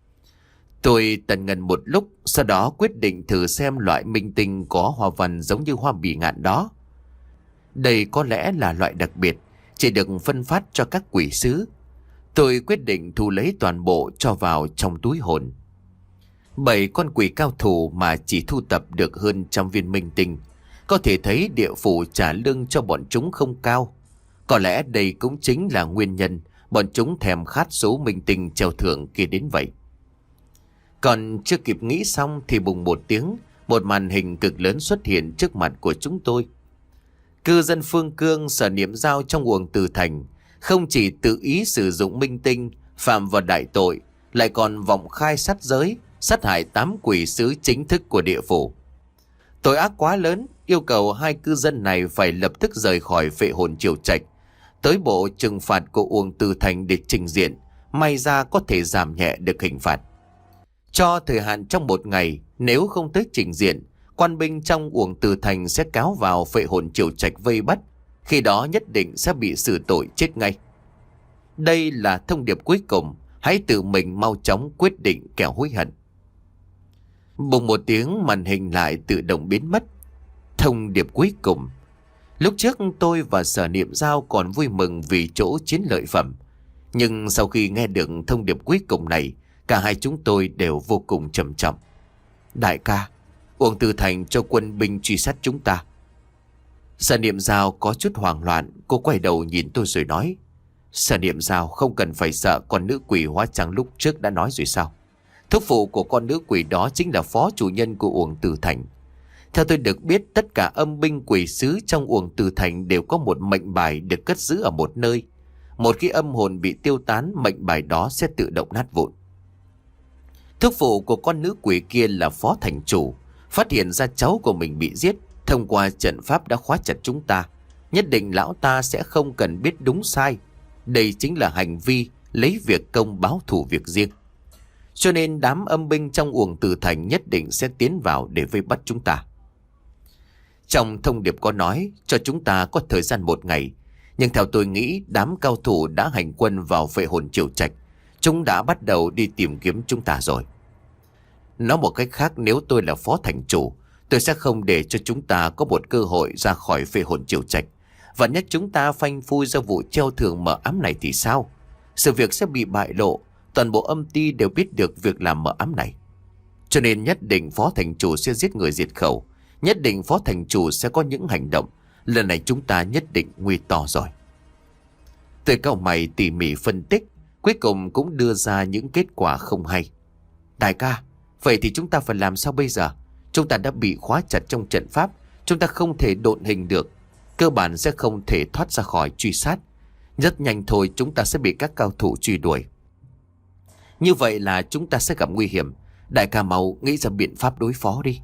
Tôi tần ngần một lúc, sau đó quyết định thử xem loại minh tinh có hoa văn giống như hoa bỉ ngạn đó. Đây có lẽ là loại đặc biệt, chỉ được phân phát cho các quỷ sứ. Tôi quyết định thu lấy toàn bộ cho vào trong túi hồn. Bảy con quỷ cao thủ mà chỉ thu tập được hơn trăm viên minh tinh. Có thể thấy địa phủ trả lương cho bọn chúng không cao. Có lẽ đây cũng chính là nguyên nhân bọn chúng thèm khát số minh tinh treo thưởng kia đến vậy. Còn chưa kịp nghĩ xong thì bùng một tiếng, một màn hình cực lớn xuất hiện trước mặt của chúng tôi. Cư dân Phương Cương, Sở Niệm Dao trong Uông Tư Thành không chỉ tự ý sử dụng minh tinh, phạm vào đại tội, lại còn vọng khai sát giới, sát hại tám quỷ sứ chính thức của địa phủ. Tội ác quá lớn, yêu cầu hai cư dân này phải lập tức rời khỏi Phệ Hồn Triều Trạch, tới bộ trừng phạt của Uổng Từ Thành để trình diện, may ra có thể giảm nhẹ được hình phạt. Cho thời hạn trong một ngày, nếu không tới trình diện, quan binh trong Uổng Từ Thành sẽ cáo vào Phệ Hồn Triều Trạch vây bắt, khi đó nhất định sẽ bị xử tội chết ngay. Đây là thông điệp cuối cùng, hãy tự mình mau chóng quyết định kẻo hối hận. Bùng một tiếng, màn hình lại tự động biến mất. Thông điệp cuối cùng. Lúc trước tôi và Sở Niệm Giao còn vui mừng vì chỗ chiến lợi phẩm, nhưng sau khi nghe được thông điệp cuối cùng này, cả hai chúng tôi đều vô cùng trầm trọng. Đại ca, Uổng Từ Thành cho quân binh truy sát chúng ta. Sở Niệm Giao có chút hoảng loạn, cô quay đầu nhìn tôi rồi nói: Sở Niệm Giao không cần phải sợ, con nữ quỷ hóa trang lúc trước đã nói rồi sao? Thúc phụ của con nữ quỷ đó chính là phó chủ nhân của Uổng Từ Thành. Theo tôi được biết, tất cả âm binh quỷ sứ trong Uổng Từ Thành đều có một mệnh bài được cất giữ ở một nơi. Một khi âm hồn bị tiêu tán, mệnh bài đó sẽ tự động nát vụn. Thúc phụ của con nữ quỷ kia là phó thành chủ, phát hiện ra cháu của mình bị giết, thông qua trận pháp đã khóa chặt chúng ta. Nhất định lão ta sẽ không cần biết đúng sai. Đây chính là hành vi lấy việc công báo thù việc riêng. Cho nên đám âm binh trong Uổng Từ Thành nhất định sẽ tiến vào để vây bắt chúng ta. Trong thông điệp có nói cho chúng ta có thời gian một ngày, nhưng theo tôi nghĩ đám cao thủ đã hành quân vào Phệ Hồn Triều Trạch. Chúng đã bắt đầu đi tìm kiếm chúng ta rồi. Nói một cách khác, nếu tôi là phó thành chủ, tôi sẽ không để cho chúng ta có một cơ hội ra khỏi Phệ Hồn Triều Trạch. Và nhất chúng ta phanh phui ra vụ treo thưởng mờ ám này thì sao? Sự việc sẽ bị bại lộ, toàn bộ âm ty đều biết được việc làm mờ ám này. Cho nên nhất định phó thành chủ sẽ giết người diệt khẩu. Nhất định phó thành chủ sẽ có những hành động. Lần này chúng ta nhất định nguy to rồi. Tôi cau mày tỉ mỉ phân tích, cuối cùng cũng đưa ra những kết quả không hay. Đại ca, vậy thì chúng ta phải làm sao bây giờ? Chúng ta đã bị khóa chặt trong trận pháp, chúng ta không thể độn hình được, cơ bản sẽ không thể thoát ra khỏi truy sát. Rất nhanh thôi chúng ta sẽ bị các cao thủ truy đuổi. Như vậy là chúng ta sẽ gặp nguy hiểm. Đại ca mau nghĩ ra biện pháp đối phó đi.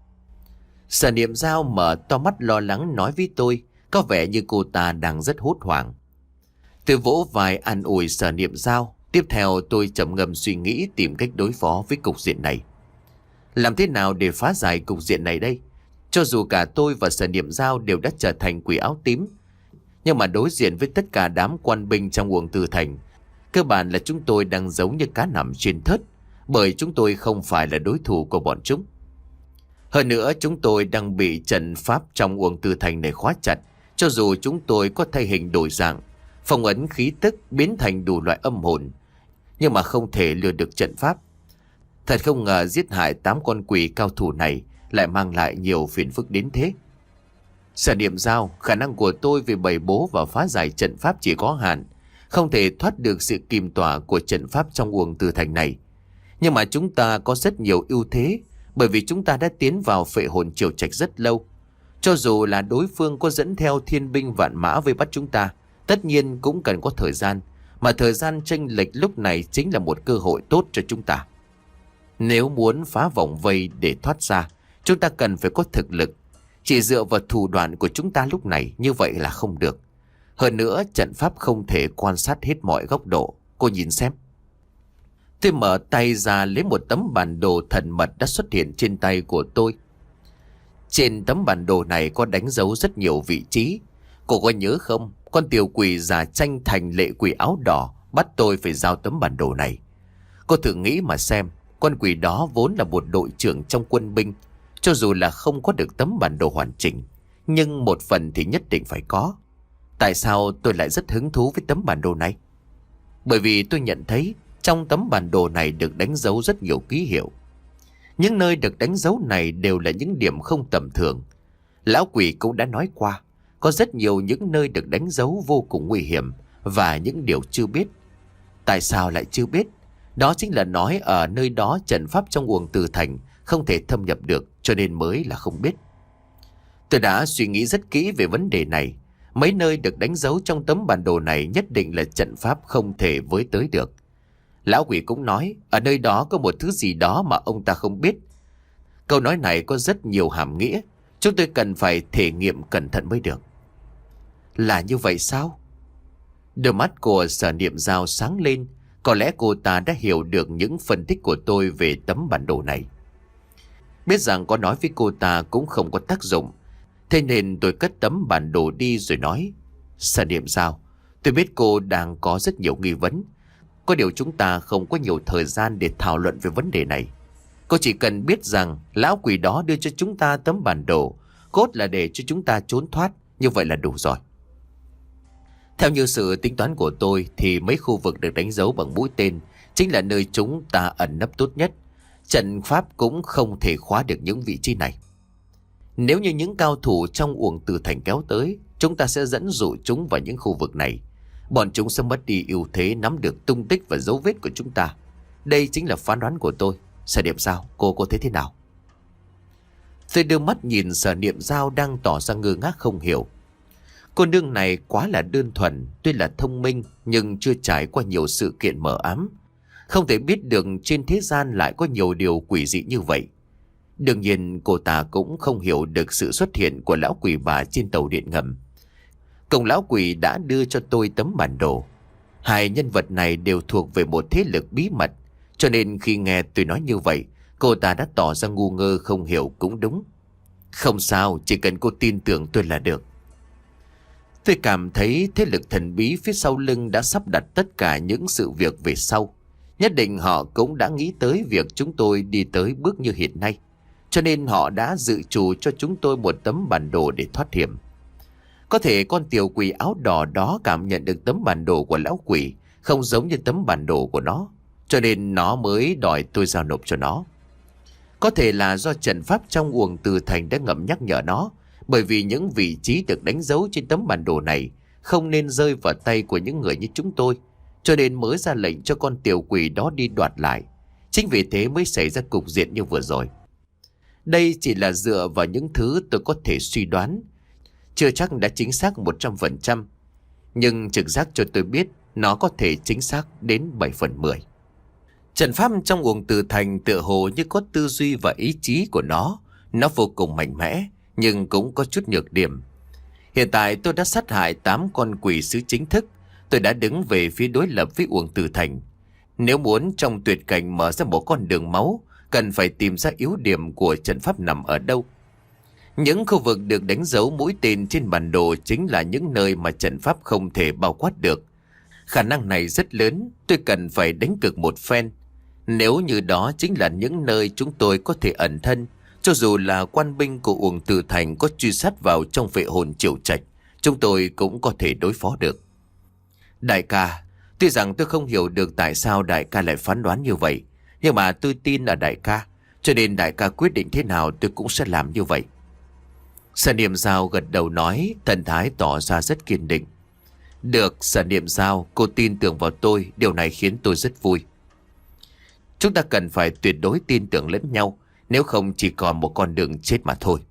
Sở Niệm Giao mở to mắt lo lắng nói với tôi, có vẻ như cô ta đang rất hốt hoảng. Tôi vỗ vai an ủi Sở Niệm Giao. Tiếp theo tôi trầm ngâm suy nghĩ tìm cách đối phó với cục diện này. Làm thế nào để phá giải cục diện này đây? Cho dù cả tôi và Sở Niệm Giao đều đã trở thành quỷ áo tím, nhưng mà đối diện với tất cả đám quan binh trong Uổng Từ Thành, cơ bản là chúng tôi đang giống như cá nằm trên thớt, bởi chúng tôi không phải là đối thủ của bọn chúng. Hơn nữa chúng tôi đang bị trận pháp trong Uổng Từ Thành này khóa chặt. Cho dù chúng tôi có thay hình đổi dạng, phong ấn khí tức biến thành đủ loại âm hồn, nhưng mà không thể lừa được trận pháp. Thật không ngờ giết hại tám con quỷ cao thủ này lại mang lại nhiều phiền phức đến thế. Sở Niệm Giao, khả năng của tôi về bày bố và phá giải trận pháp chỉ có hạn, không thể thoát được sự kìm tỏa của trận pháp trong Uổng Từ Thành này. Nhưng mà chúng ta có rất nhiều ưu thế, bởi vì chúng ta đã tiến vào Phệ Hồn Triều Trạch rất lâu. Cho dù là đối phương có dẫn theo thiên binh vạn mã vây bắt chúng ta, tất nhiên cũng cần có thời gian, mà thời gian chênh lệch lúc này chính là một cơ hội tốt cho chúng ta. Nếu muốn phá vòng vây để thoát ra, chúng ta cần phải có thực lực. Chỉ dựa vào thủ đoạn của chúng ta lúc này như vậy là không được. Hơn nữa trận pháp không thể quan sát hết mọi góc độ. Cô nhìn xem. Tôi mở tay ra lấy một tấm bản đồ thần mật đã xuất hiện trên tay của tôi. Trên tấm bản đồ này có đánh dấu rất nhiều vị trí. Cô có nhớ không? Con tiểu quỷ già tranh thành lệ quỷ áo đỏ bắt tôi phải giao tấm bản đồ này. Cô thử nghĩ mà xem, con quỷ đó vốn là một đội trưởng trong quân binh. Cho dù là không có được tấm bản đồ hoàn chỉnh, nhưng một phần thì nhất định phải có. Tại sao tôi lại rất hứng thú với tấm bản đồ này? Bởi vì tôi nhận thấy trong tấm bản đồ này được đánh dấu rất nhiều ký hiệu. Những nơi được đánh dấu này đều là những điểm không tầm thường. Lão quỷ cũng đã nói qua, có rất nhiều những nơi được đánh dấu vô cùng nguy hiểm và những điều chưa biết. Tại sao lại chưa biết? Đó chính là nói ở nơi đó trận pháp trong Uổng Từ Thành không thể thâm nhập được, cho nên mới là không biết. Tôi đã suy nghĩ rất kỹ về vấn đề này. Mấy nơi được đánh dấu trong tấm bản đồ này nhất định là trận pháp không thể với tới được. Lão quỷ cũng nói ở nơi đó có một thứ gì đó mà ông ta không biết. Câu nói này có rất nhiều hàm nghĩa. Chúng tôi cần phải thể nghiệm cẩn thận mới được. Là như vậy sao? Đôi mắt của Sở Niệm Dao sáng lên. Có lẽ cô ta đã hiểu được những phân tích của tôi về tấm bản đồ này. Biết rằng có nói với cô ta cũng không có tác dụng, thế nên tôi cất tấm bản đồ đi rồi nói: Sở Niệm Dao, tôi biết cô đang có rất nhiều nghi vấn. Có điều chúng ta không có nhiều thời gian để thảo luận về vấn đề này. Cô chỉ cần biết rằng lão quỷ đó đưa cho chúng ta tấm bản đồ, cốt là để cho chúng ta trốn thoát. Như vậy là đủ rồi. Theo như sự tính toán của tôi thì mấy khu vực được đánh dấu bằng mũi tên chính là nơi chúng ta ẩn nấp tốt nhất. Trận pháp cũng không thể khóa được những vị trí này. Nếu như những cao thủ trong Uổng Từ Thành kéo tới, chúng ta sẽ dẫn dụ chúng vào những khu vực này. Bọn chúng sẽ mất đi ưu thế nắm được tung tích và dấu vết của chúng ta. Đây chính là phán đoán của tôi. Sở Niệm Dao, cô có thấy thế nào? Tôi đưa mắt nhìn Sở Niệm Dao đang tỏ ra ngơ ngác không hiểu. Cô nương này quá là đơn thuần, tuy là thông minh nhưng chưa trải qua nhiều sự kiện mờ ám, không thể biết được trên thế gian lại có nhiều điều quỷ dị như vậy. Đương nhiên cô ta cũng không hiểu được sự xuất hiện của lão quỷ bà trên tàu điện ngầm. Cộng lão quỷ đã đưa cho tôi tấm bản đồ. Hai nhân vật này đều thuộc về một thế lực bí mật, cho nên khi nghe tôi nói như vậy, cô ta đã tỏ ra ngu ngơ không hiểu cũng đúng. Không sao, chỉ cần cô tin tưởng tôi là được. Tôi cảm thấy thế lực thần bí phía sau lưng đã sắp đặt tất cả những sự việc về sau. Nhất định họ cũng đã nghĩ tới việc chúng tôi đi tới bước như hiện nay, cho nên họ đã dự trù cho chúng tôi một tấm bản đồ để thoát hiểm. Có thể con tiểu quỷ áo đỏ đó cảm nhận được tấm bản đồ của lão quỷ không giống như tấm bản đồ của nó, cho nên nó mới đòi tôi giao nộp cho nó. Có thể là do trận pháp trong Uổng Từ Thành đã ngầm nhắc nhở nó, bởi vì những vị trí được đánh dấu trên tấm bản đồ này không nên rơi vào tay của những người như chúng tôi, cho nên mới ra lệnh cho con tiểu quỷ đó đi đoạt lại. Chính vì thế mới xảy ra cục diện như vừa rồi. Đây chỉ là dựa vào những thứ tôi có thể suy đoán, chưa chắc đã chính xác một trăm phần trăm, nhưng trực giác cho tôi biết nó có thể chính xác đến bảy phần mười. Trận pháp trong Uổng Từ Thành tựa hồ như có tư duy và ý chí của nó. Nó vô cùng mạnh mẽ, nhưng cũng có chút nhược điểm. Hiện tại tôi đã sát hại tám con quỷ sứ chính thức. Tôi đã đứng về phía đối lập với Uổng Từ Thành. Nếu muốn trong tuyệt cảnh mở ra một con đường máu, cần phải tìm ra yếu điểm của trận pháp nằm ở đâu. Những khu vực được đánh dấu mũi tên trên bản đồ chính là những nơi mà trận pháp không thể bao quát được. Khả năng này rất lớn, tôi cần phải đánh cược một phen. Nếu như đó chính là những nơi chúng tôi có thể ẩn thân, cho dù là quan binh của Uổng Từ Thành có truy sát vào trong Vệ Hồn Triều Trạch, chúng tôi cũng có thể đối phó được. Đại ca, tuy rằng tôi không hiểu được tại sao đại ca lại phán đoán như vậy, nhưng mà tôi tin ở đại ca, cho nên đại ca quyết định thế nào tôi cũng sẽ làm như vậy. Sở Niệm Dao gật đầu nói, thần thái tỏ ra rất kiên định. Được, Sở Niệm Dao, cô tin tưởng vào tôi, điều này khiến tôi rất vui. Chúng ta cần phải tuyệt đối tin tưởng lẫn nhau, nếu không chỉ còn một con đường chết mà thôi.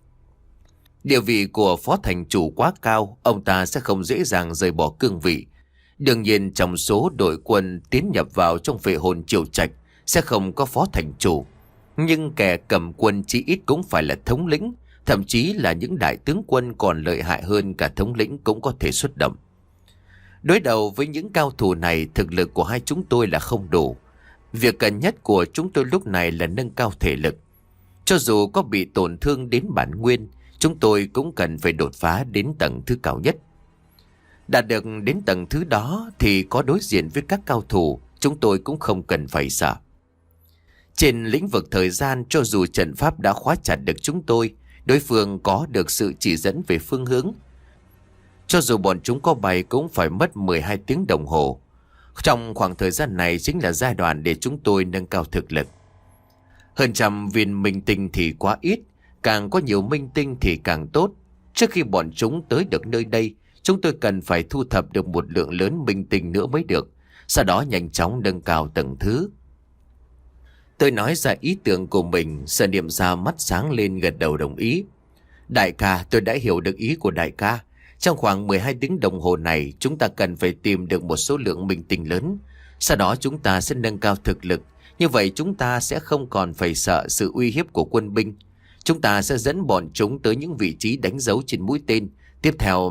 Địa vị của phó thành chủ quá cao, ông ta sẽ không dễ dàng rời bỏ cương vị. Đương nhiên trong số đội quân tiến nhập vào trong Vệ Hồn Triều Trạch sẽ không có phó thành chủ, nhưng kẻ cầm quân chí ít cũng phải là thống lĩnh, thậm chí là những đại tướng quân còn lợi hại hơn cả thống lĩnh cũng có thể xuất động. Đối đầu với những cao thủ này, thực lực của hai chúng tôi là không đủ. Việc cần nhất của chúng tôi lúc này là nâng cao thể lực. Cho dù có bị tổn thương đến bản nguyên, chúng tôi cũng cần phải đột phá đến tầng thứ cao nhất. Đạt được đến tầng thứ đó thì có đối diện với các cao thủ, chúng tôi cũng không cần phải sợ. Trên lĩnh vực thời gian, cho dù trận pháp đã khóa chặt được chúng tôi, đối phương có được sự chỉ dẫn về phương hướng. Cho dù bọn chúng có bay cũng phải mất mười hai tiếng đồng hồ. Trong khoảng thời gian này chính là giai đoạn để chúng tôi nâng cao thực lực. Hơn trăm viên minh tinh thì quá ít, càng có nhiều minh tinh thì càng tốt. Trước khi bọn chúng tới được nơi đây, chúng tôi cần phải thu thập được một lượng lớn minh tinh nữa mới được, sau đó nhanh chóng nâng cao tầng thứ. Tôi nói ra ý tưởng của mình, Sở Niệm Dao mắt sáng lên gật đầu đồng ý. Đại ca, tôi đã hiểu được ý của đại ca. Trong khoảng mười hai tiếng đồng hồ này, chúng ta cần phải tìm được một số lượng minh tinh lớn. Sau đó chúng ta sẽ nâng cao thực lực. Như vậy chúng ta sẽ không còn phải sợ sự uy hiếp của quân binh. Chúng ta sẽ dẫn bọn chúng tới những vị trí đánh dấu trên mũi tên. Tiếp theo...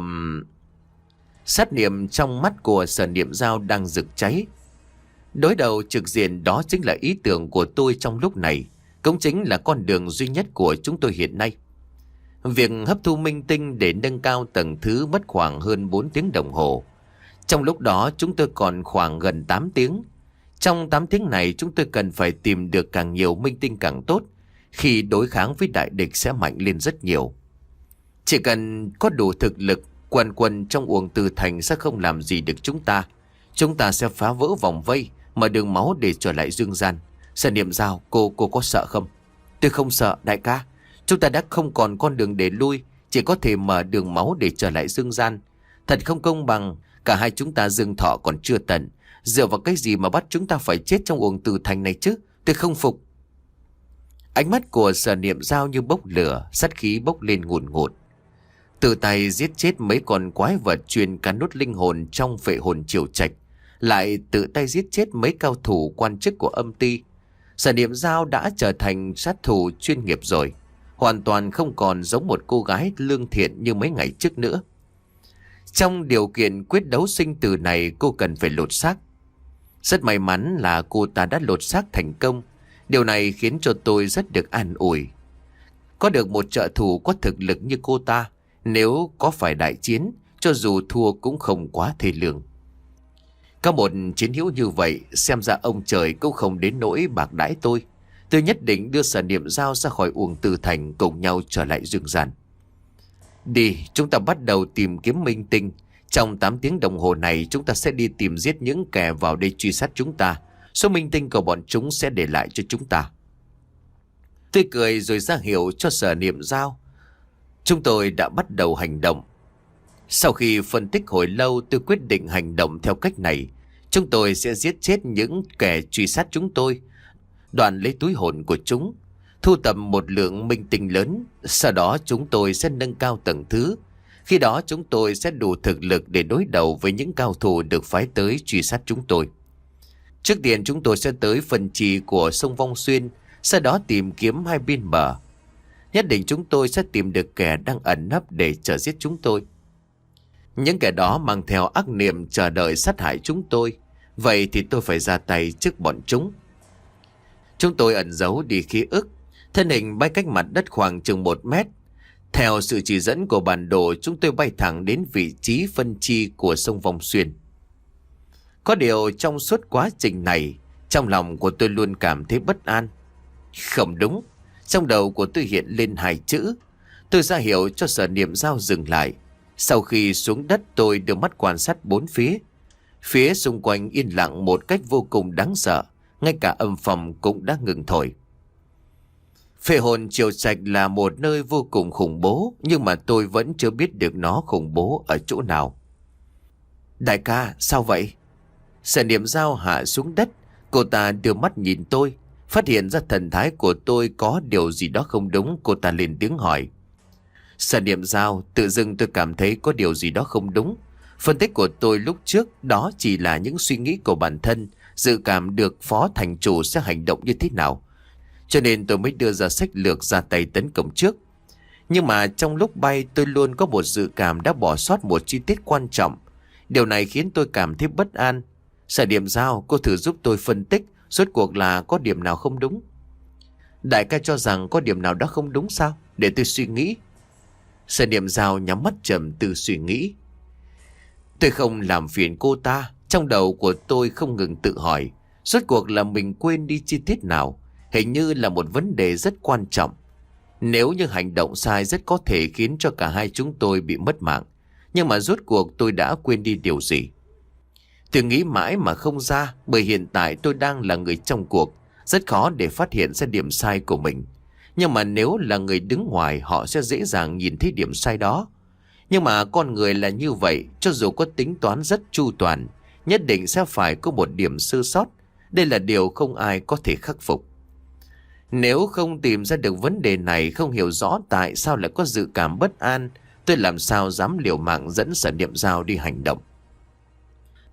Sát niệm trong mắt của Sở Niệm Dao đang rực cháy. Đối đầu trực diện, đó chính là ý tưởng của tôi trong lúc này, cũng chính là con đường duy nhất của chúng tôi hiện nay. Việc hấp thu minh tinh để nâng cao tầng thứ mất khoảng hơn bốn tiếng đồng hồ. Trong lúc đó chúng tôi còn khoảng gần tám tiếng. Trong tám tiếng này chúng tôi cần phải tìm được càng nhiều minh tinh càng tốt. Khi đối kháng với đại địch sẽ mạnh lên rất nhiều. Chỉ cần có đủ thực lực, quần quần trong Uổng Từ Thành sẽ không làm gì được chúng ta. Chúng ta sẽ phá vỡ vòng vây, mở đường máu để trở lại dương gian. Sở Niệm Dao, cô, cô có sợ không? Tôi không sợ đại ca. Chúng ta đã không còn con đường để lui, chỉ có thể mở đường máu để trở lại dương gian. Thật không công bằng, cả hai chúng ta dương thọ còn chưa tận. Dựa vào cái gì mà bắt chúng ta phải chết trong Uổng Từ Thành này chứ? Tôi không phục. Ánh mắt của Sở Niệm Dao như bốc lửa, sát khí bốc lên ngùn ngụt. Tự tay giết chết mấy con quái vật chuyên cắn nuốt linh hồn trong Phệ Hồn Triều Trạch, lại tự tay giết chết mấy cao thủ quan chức của âm ty. Sở Niệm Dao đã trở thành sát thủ chuyên nghiệp rồi, hoàn toàn không còn giống một cô gái lương thiện như mấy ngày trước nữa. Trong điều kiện quyết đấu sinh tử này, cô cần phải lột xác. Rất may mắn là cô ta đã lột xác thành công. Điều này khiến cho tôi rất được an ủi. Có được một trợ thủ có thực lực như cô ta, nếu có phải đại chiến, cho dù thua cũng không quá thê lương. Có một chiến hữu như vậy, xem ra ông trời cũng không đến nỗi bạc đãi tôi. Tôi nhất định đưa Sở Niệm Dao ra khỏi Uổng Từ Thành, cùng nhau trở lại dương gian. Đi, chúng ta bắt đầu tìm kiếm minh tinh. Trong tám tiếng đồng hồ này, chúng ta sẽ đi tìm giết những kẻ vào đây truy sát chúng ta. Số minh tinh của bọn chúng sẽ để lại cho chúng ta. Tôi cười rồi ra hiệu cho Sở Niệm Dao. Chúng tôi đã bắt đầu hành động. Sau khi phân tích hồi lâu, tôi quyết định hành động theo cách này. Chúng tôi sẽ giết chết những kẻ truy sát chúng tôi, đoạn lấy túi hồn của chúng, thu tập một lượng minh tinh lớn. Sau đó chúng tôi sẽ nâng cao tầng thứ. Khi đó chúng tôi sẽ đủ thực lực để đối đầu với những cao thủ được phái tới truy sát chúng tôi. Trước tiên chúng tôi sẽ tới phần trì của sông Vong Xuyên, sau đó tìm kiếm hai bên bờ. Nhất định chúng tôi sẽ tìm được kẻ đang ẩn nấp để chờ giết chúng tôi. Những kẻ đó mang theo ác niệm chờ đợi sát hại chúng tôi. Vậy thì tôi phải ra tay trước bọn chúng. Chúng tôi ẩn giấu đi ký ức, thân hình bay cách mặt đất khoảng chừng một mét. Theo sự chỉ dẫn của bản đồ, chúng tôi bay thẳng đến vị trí phân chi của sông Vong Xuyên. Có điều trong suốt quá trình này, trong lòng của tôi luôn cảm thấy bất an. Không đúng, trong đầu của tôi hiện lên hai chữ. Tôi ra hiệu cho Sở Niệm Dao dừng lại. Sau khi xuống đất, tôi đưa mắt quan sát bốn phía. Phía xung quanh yên lặng một cách vô cùng đáng sợ, ngay cả âm phong cũng đã ngừng thổi. Phệ Hồn Triều Trạch là một nơi vô cùng khủng bố, nhưng mà tôi vẫn chưa biết được nó khủng bố ở chỗ nào. Đại ca, sao vậy? Sở Niệm Dao hạ xuống đất, cô ta đưa mắt nhìn tôi, phát hiện ra thần thái của tôi có điều gì đó không đúng. Cô ta lên tiếng hỏi. Sở Niệm Dao, tự dưng tôi cảm thấy có điều gì đó không đúng. Phân tích của tôi lúc trước đó chỉ là những suy nghĩ của bản thân, dự cảm được Phó Thành Chủ sẽ hành động như thế nào, cho nên tôi mới đưa ra sách lược ra tay tấn công trước. Nhưng mà trong lúc bay, tôi luôn có một dự cảm đã bỏ sót một chi tiết quan trọng. Điều này khiến tôi cảm thấy bất an. Sở Niệm Dao, cô thử giúp tôi phân tích rốt cuộc là có điểm nào không đúng. Đại ca cho rằng có điểm nào đó không đúng sao? Để tôi suy nghĩ. Sở Niệm Dao nhắm mắt trầm tư suy nghĩ. Tôi không làm phiền cô ta. Trong đầu của tôi không ngừng tự hỏi, rốt cuộc là mình quên đi chi tiết nào. Hình như là một vấn đề rất quan trọng. Nếu như hành động sai rất có thể khiến cho cả hai chúng tôi bị mất mạng. Nhưng mà rốt cuộc tôi đã quên đi điều gì? Tôi nghĩ mãi mà không ra, bởi hiện tại tôi đang là người trong cuộc, rất khó để phát hiện ra điểm sai của mình. Nhưng mà nếu là người đứng ngoài, họ sẽ dễ dàng nhìn thấy điểm sai đó. Nhưng mà con người là như vậy, cho dù có tính toán rất chu toàn, nhất định sẽ phải có một điểm sơ sót. Đây là điều không ai có thể khắc phục. Nếu không tìm ra được vấn đề này, không hiểu rõ tại sao lại có dự cảm bất an, tôi làm sao dám liều mạng dẫn Sở Niệm Dao đi hành động.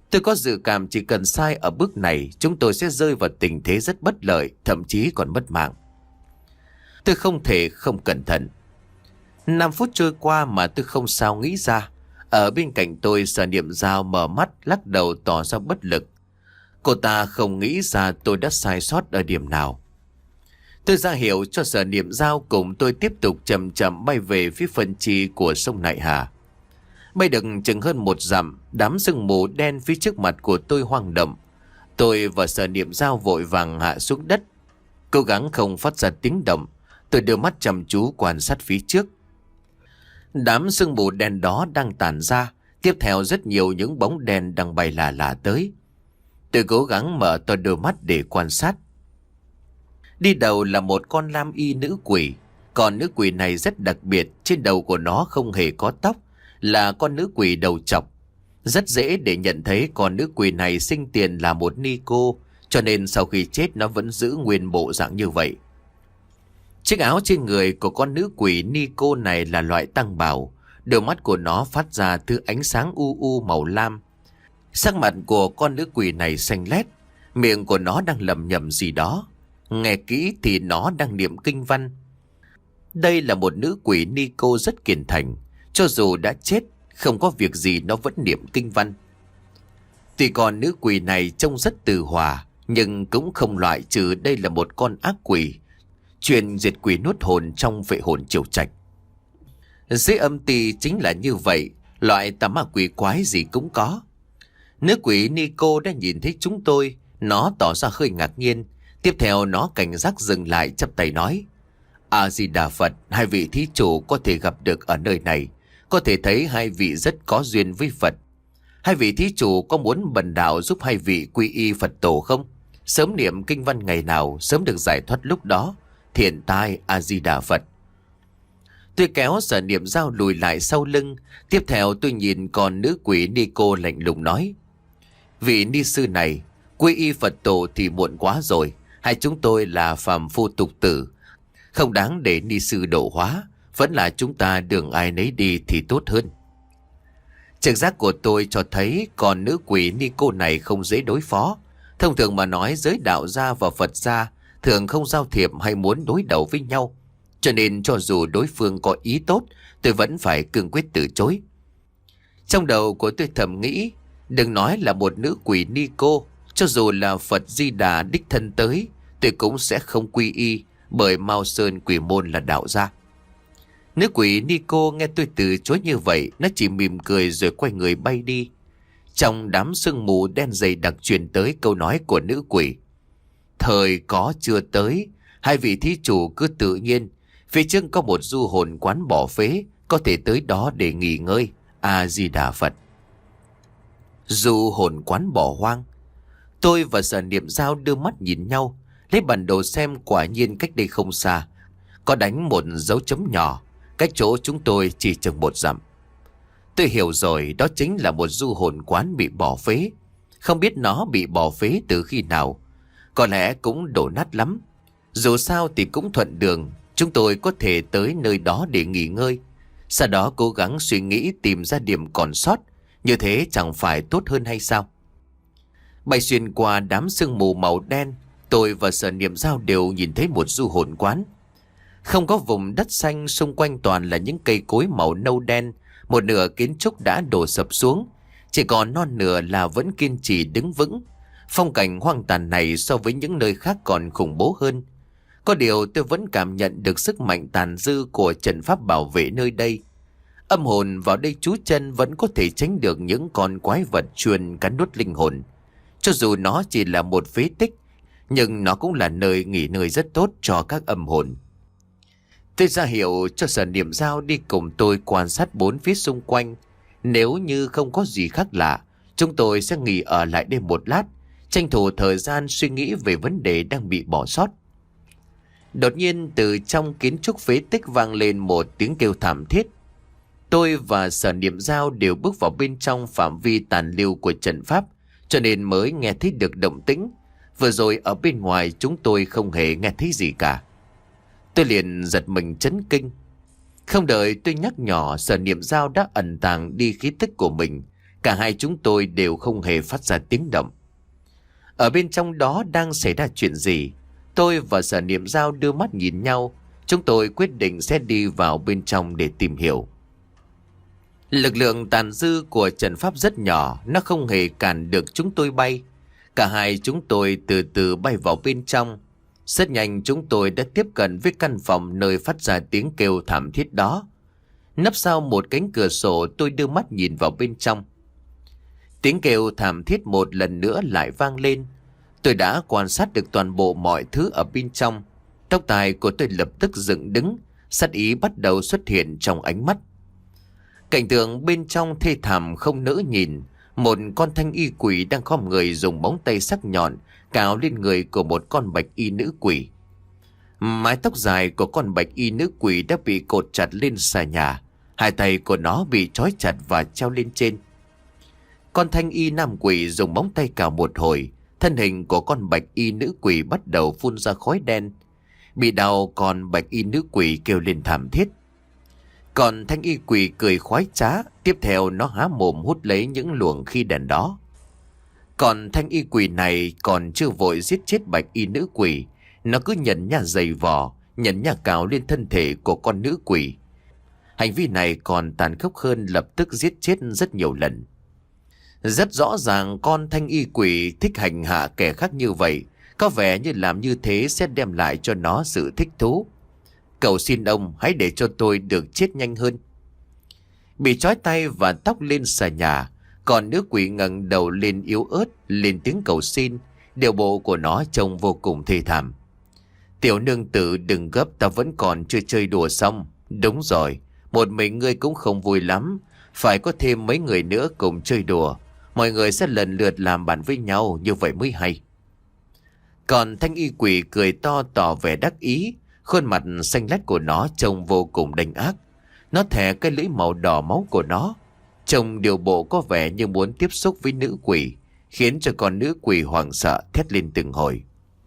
Tôi có dự cảm chỉ cần sai ở bước này, chúng tôi sẽ rơi vào tình thế rất bất lợi, thậm chí còn mất mạng. Tôi không thể không cẩn thận. Năm phút trôi qua mà tôi không sao nghĩ ra. Ở bên cạnh tôi, Sở Niệm Dao mở mắt lắc đầu tỏ ra bất lực. Cô ta không nghĩ ra tôi đã sai sót ở điểm nào. Tôi ra hiệu cho Sở Niệm Dao cùng tôi tiếp tục chậm chậm bay về phía phần chi của sông Nại Hà. Bay được chừng hơn một dặm, đám sương mù đen phía trước mặt của tôi hoang động. Tôi và Sở Niệm Dao vội vàng hạ xuống đất, cố gắng không phát ra tiếng động. Tôi đưa mắt chăm chú quan sát phía trước. Đám sương mù đen đó đang tản ra, tiếp theo rất nhiều những bóng đen đang bay lả lả tới. Tôi cố gắng mở to đôi mắt để quan sát. Đi đầu là một con lam y nữ quỷ. Còn nữ quỷ này rất đặc biệt, trên đầu của nó không hề có tóc, là con nữ quỷ đầu trọc. Rất dễ để nhận thấy con nữ quỷ này sinh tiền là một ni cô, cho nên sau khi chết nó vẫn giữ nguyên bộ dạng như vậy. Chiếc áo trên người của con nữ quỷ ni cô này là loại tăng bào. Đôi mắt của nó phát ra thứ ánh sáng u u màu lam. Sắc mặt của con nữ quỷ này xanh lét, miệng của nó đang lẩm nhẩm gì đó. Nghe kỹ thì nó đang niệm kinh văn. Đây là một nữ quỷ ni cô rất kiên thành. Cho dù đã chết, không có việc gì nó vẫn niệm kinh văn. Tuy con nữ quỷ này trông rất từ hòa, nhưng cũng không loại trừ đây là một con ác quỷ, chuyên diệt quỷ nuốt hồn trong vệ hồn triều trạch. Dưới âm ty chính là như vậy, loại tà ma quỷ quái gì cũng có. Nữ quỷ Nico đã nhìn thấy chúng tôi, nó tỏ ra hơi ngạc nhiên. Tiếp theo nó cảnh giác dừng lại, chắp tay nói: A Di Đà Phật, hai vị thí chủ có thể gặp được ở nơi này, có thể thấy hai vị rất có duyên với Phật. Hai vị thí chủ có muốn bần đạo giúp hai vị quy y Phật tổ không? Sớm niệm kinh văn ngày nào, sớm được giải thoát lúc đó. Thiện tai A Di Đà Phật. Tôi kéo Sở Niệm Dao lùi lại sau lưng. Tiếp theo tôi nhìn con nữ quỷ Nico lạnh lùng nói: Vị ni sư này, quy y Phật tổ thì muộn quá rồi. Hai chúng tôi là phàm phu tục tử, không đáng để ni sư độ hóa. Vẫn là chúng ta đường ai nấy đi thì tốt hơn. Trực giác của tôi cho thấy con nữ quỷ Nico này không dễ đối phó. Thông thường mà nói, giới đạo gia và Phật gia thường không giao thiệp hay muốn đối đầu với nhau. Cho nên cho dù đối phương có ý tốt, tôi vẫn phải cương quyết từ chối. Trong đầu của tôi thầm nghĩ, đừng nói là một nữ quỷ Nico, cho dù là Phật Di Đà đích thân tới, tôi cũng sẽ không quy y, bởi Mao Sơn quỷ môn là đạo gia. Nữ quỷ Nico nghe tôi từ chối như vậy, nó chỉ mỉm cười rồi quay người bay đi. Trong đám sương mù đen dày đặc truyền tới câu nói của nữ quỷ: Thời có chưa tới, hai vị thí chủ cứ tự nhiên. Phía trước có một du hồn quán bỏ phế, có thể tới đó để nghỉ ngơi. A Di Đà Phật. Du hồn quán bỏ hoang. Tôi và Sở Niệm Dao đưa mắt nhìn nhau, lấy bản đồ xem, quả nhiên cách đây không xa có đánh một dấu chấm nhỏ, cách chỗ chúng tôi chỉ chừng một dặm. Tôi hiểu rồi, đó chính là một du hồn quán bị bỏ phế. Không biết nó bị bỏ phế từ khi nào, có lẽ cũng đổ nát lắm. Dù sao thì cũng thuận đường, chúng tôi có thể tới nơi đó để nghỉ ngơi, sau đó cố gắng suy nghĩ tìm ra điểm còn sót. Như thế chẳng phải tốt hơn hay sao? Bay xuyên qua đám sương mù màu đen, tôi và Sở Niệm Dao đều nhìn thấy một du hồn quán. Không có vùng đất xanh, xung quanh toàn là những cây cối màu nâu đen. Một nửa kiến trúc đã đổ sập xuống, chỉ còn non nửa là vẫn kiên trì đứng vững. Phong cảnh hoang tàn này so với những nơi khác còn khủng bố hơn. Có điều tôi vẫn cảm nhận được sức mạnh tàn dư của trận pháp bảo vệ nơi đây. Âm hồn vào đây trú chân vẫn có thể tránh được những con quái vật chuyên cắn nuốt linh hồn. Cho dù nó chỉ là một phế tích, nhưng nó cũng là nơi nghỉ ngơi rất tốt cho các âm hồn. Tôi ra hiệu cho Sở Niệm Dao đi cùng tôi quan sát bốn phía xung quanh. Nếu như không có gì khác lạ, chúng tôi sẽ nghỉ ở lại đây một lát, tranh thủ thời gian suy nghĩ về vấn đề đang bị bỏ sót. Đột nhiên từ trong kiến trúc phế tích vang lên một tiếng kêu thảm thiết. Tôi và Sở Niệm Dao đều bước vào bên trong phạm vi tàn lưu của trận pháp, cho nên mới nghe thấy được động tĩnh. Vừa rồi ở bên ngoài chúng tôi không hề nghe thấy gì cả. Tôi liền giật mình chấn kinh. Không đợi tôi nhắc nhỏ, Sở Niệm Dao đã ẩn tàng đi khí tức của mình. Cả hai chúng tôi đều không hề phát ra tiếng động. Ở bên trong đó đang xảy ra chuyện gì? Tôi và Sở Niệm Dao đưa mắt nhìn nhau. Chúng tôi quyết định sẽ đi vào bên trong để tìm hiểu. Lực lượng tàn dư của trận pháp rất nhỏ, nó không hề cản được chúng tôi bay. Cả hai chúng tôi từ từ bay vào bên trong. Rất nhanh chúng tôi đã tiếp cận với căn phòng nơi phát ra tiếng kêu thảm thiết đó. Nấp sau một cánh cửa sổ, tôi đưa mắt nhìn vào bên trong. Tiếng kêu thảm thiết một lần nữa lại vang lên. Tôi đã quan sát được toàn bộ mọi thứ ở bên trong. Tóc tai của tôi lập tức dựng đứng, sát ý bắt đầu xuất hiện trong ánh mắt. Cảnh tượng bên trong thê thảm không nỡ nhìn. Một con thanh y quỷ đang khom người dùng móng tay sắc nhọn cào lên người của một con bạch y nữ quỷ. Mái tóc dài của con bạch y nữ quỷ đã bị cột chặt lên xà nhà. Hai tay của nó bị trói chặt và treo lên trên. Con thanh y nam quỷ dùng móng tay cào một hồi. Thân hình của con bạch y nữ quỷ bắt đầu phun ra khói đen. Bị đau, con bạch y nữ quỷ kêu lên thảm thiết. Còn thanh y quỷ cười khoái trá. Tiếp theo nó há mồm hút lấy những luồng khí đèn đó. Còn thanh y quỷ này còn chưa vội giết chết bạch y nữ quỷ. Nó cứ nhẫn nhả giày vò, nhẫn nhả cào lên thân thể của con nữ quỷ. Hành vi này còn tàn khốc hơn lập tức giết chết rất nhiều lần. Rất rõ ràng con thanh y quỷ thích hành hạ kẻ khác như vậy. Có vẻ như làm như thế sẽ đem lại cho nó sự thích thú. Cầu xin ông hãy để cho tôi được chết nhanh hơn. Bị trói tay và tóc lên xà nhà, còn nữ quỷ ngẩng đầu lên yếu ớt, lên tiếng cầu xin. Điều bộ của nó trông vô cùng thê thảm. Tiểu nương tử đừng gấp, ta vẫn còn chưa chơi đùa xong. Đúng rồi, một mình ngươi cũng không vui lắm. Phải có thêm mấy người nữa cùng chơi đùa. Mọi người sẽ lần lượt làm bạn với nhau, như vậy mới hay. Còn thanh y quỷ cười to tỏ vẻ đắc ý. Khuôn mặt xanh lét của nó trông vô cùng đanh ác. Nó thè cái lưỡi màu đỏ máu của nó. Trông điều bộ có vẻ như muốn tiếp xúc với nữ quỷ, khiến cho con nữ quỷ hoảng sợ thét lên từng hồi.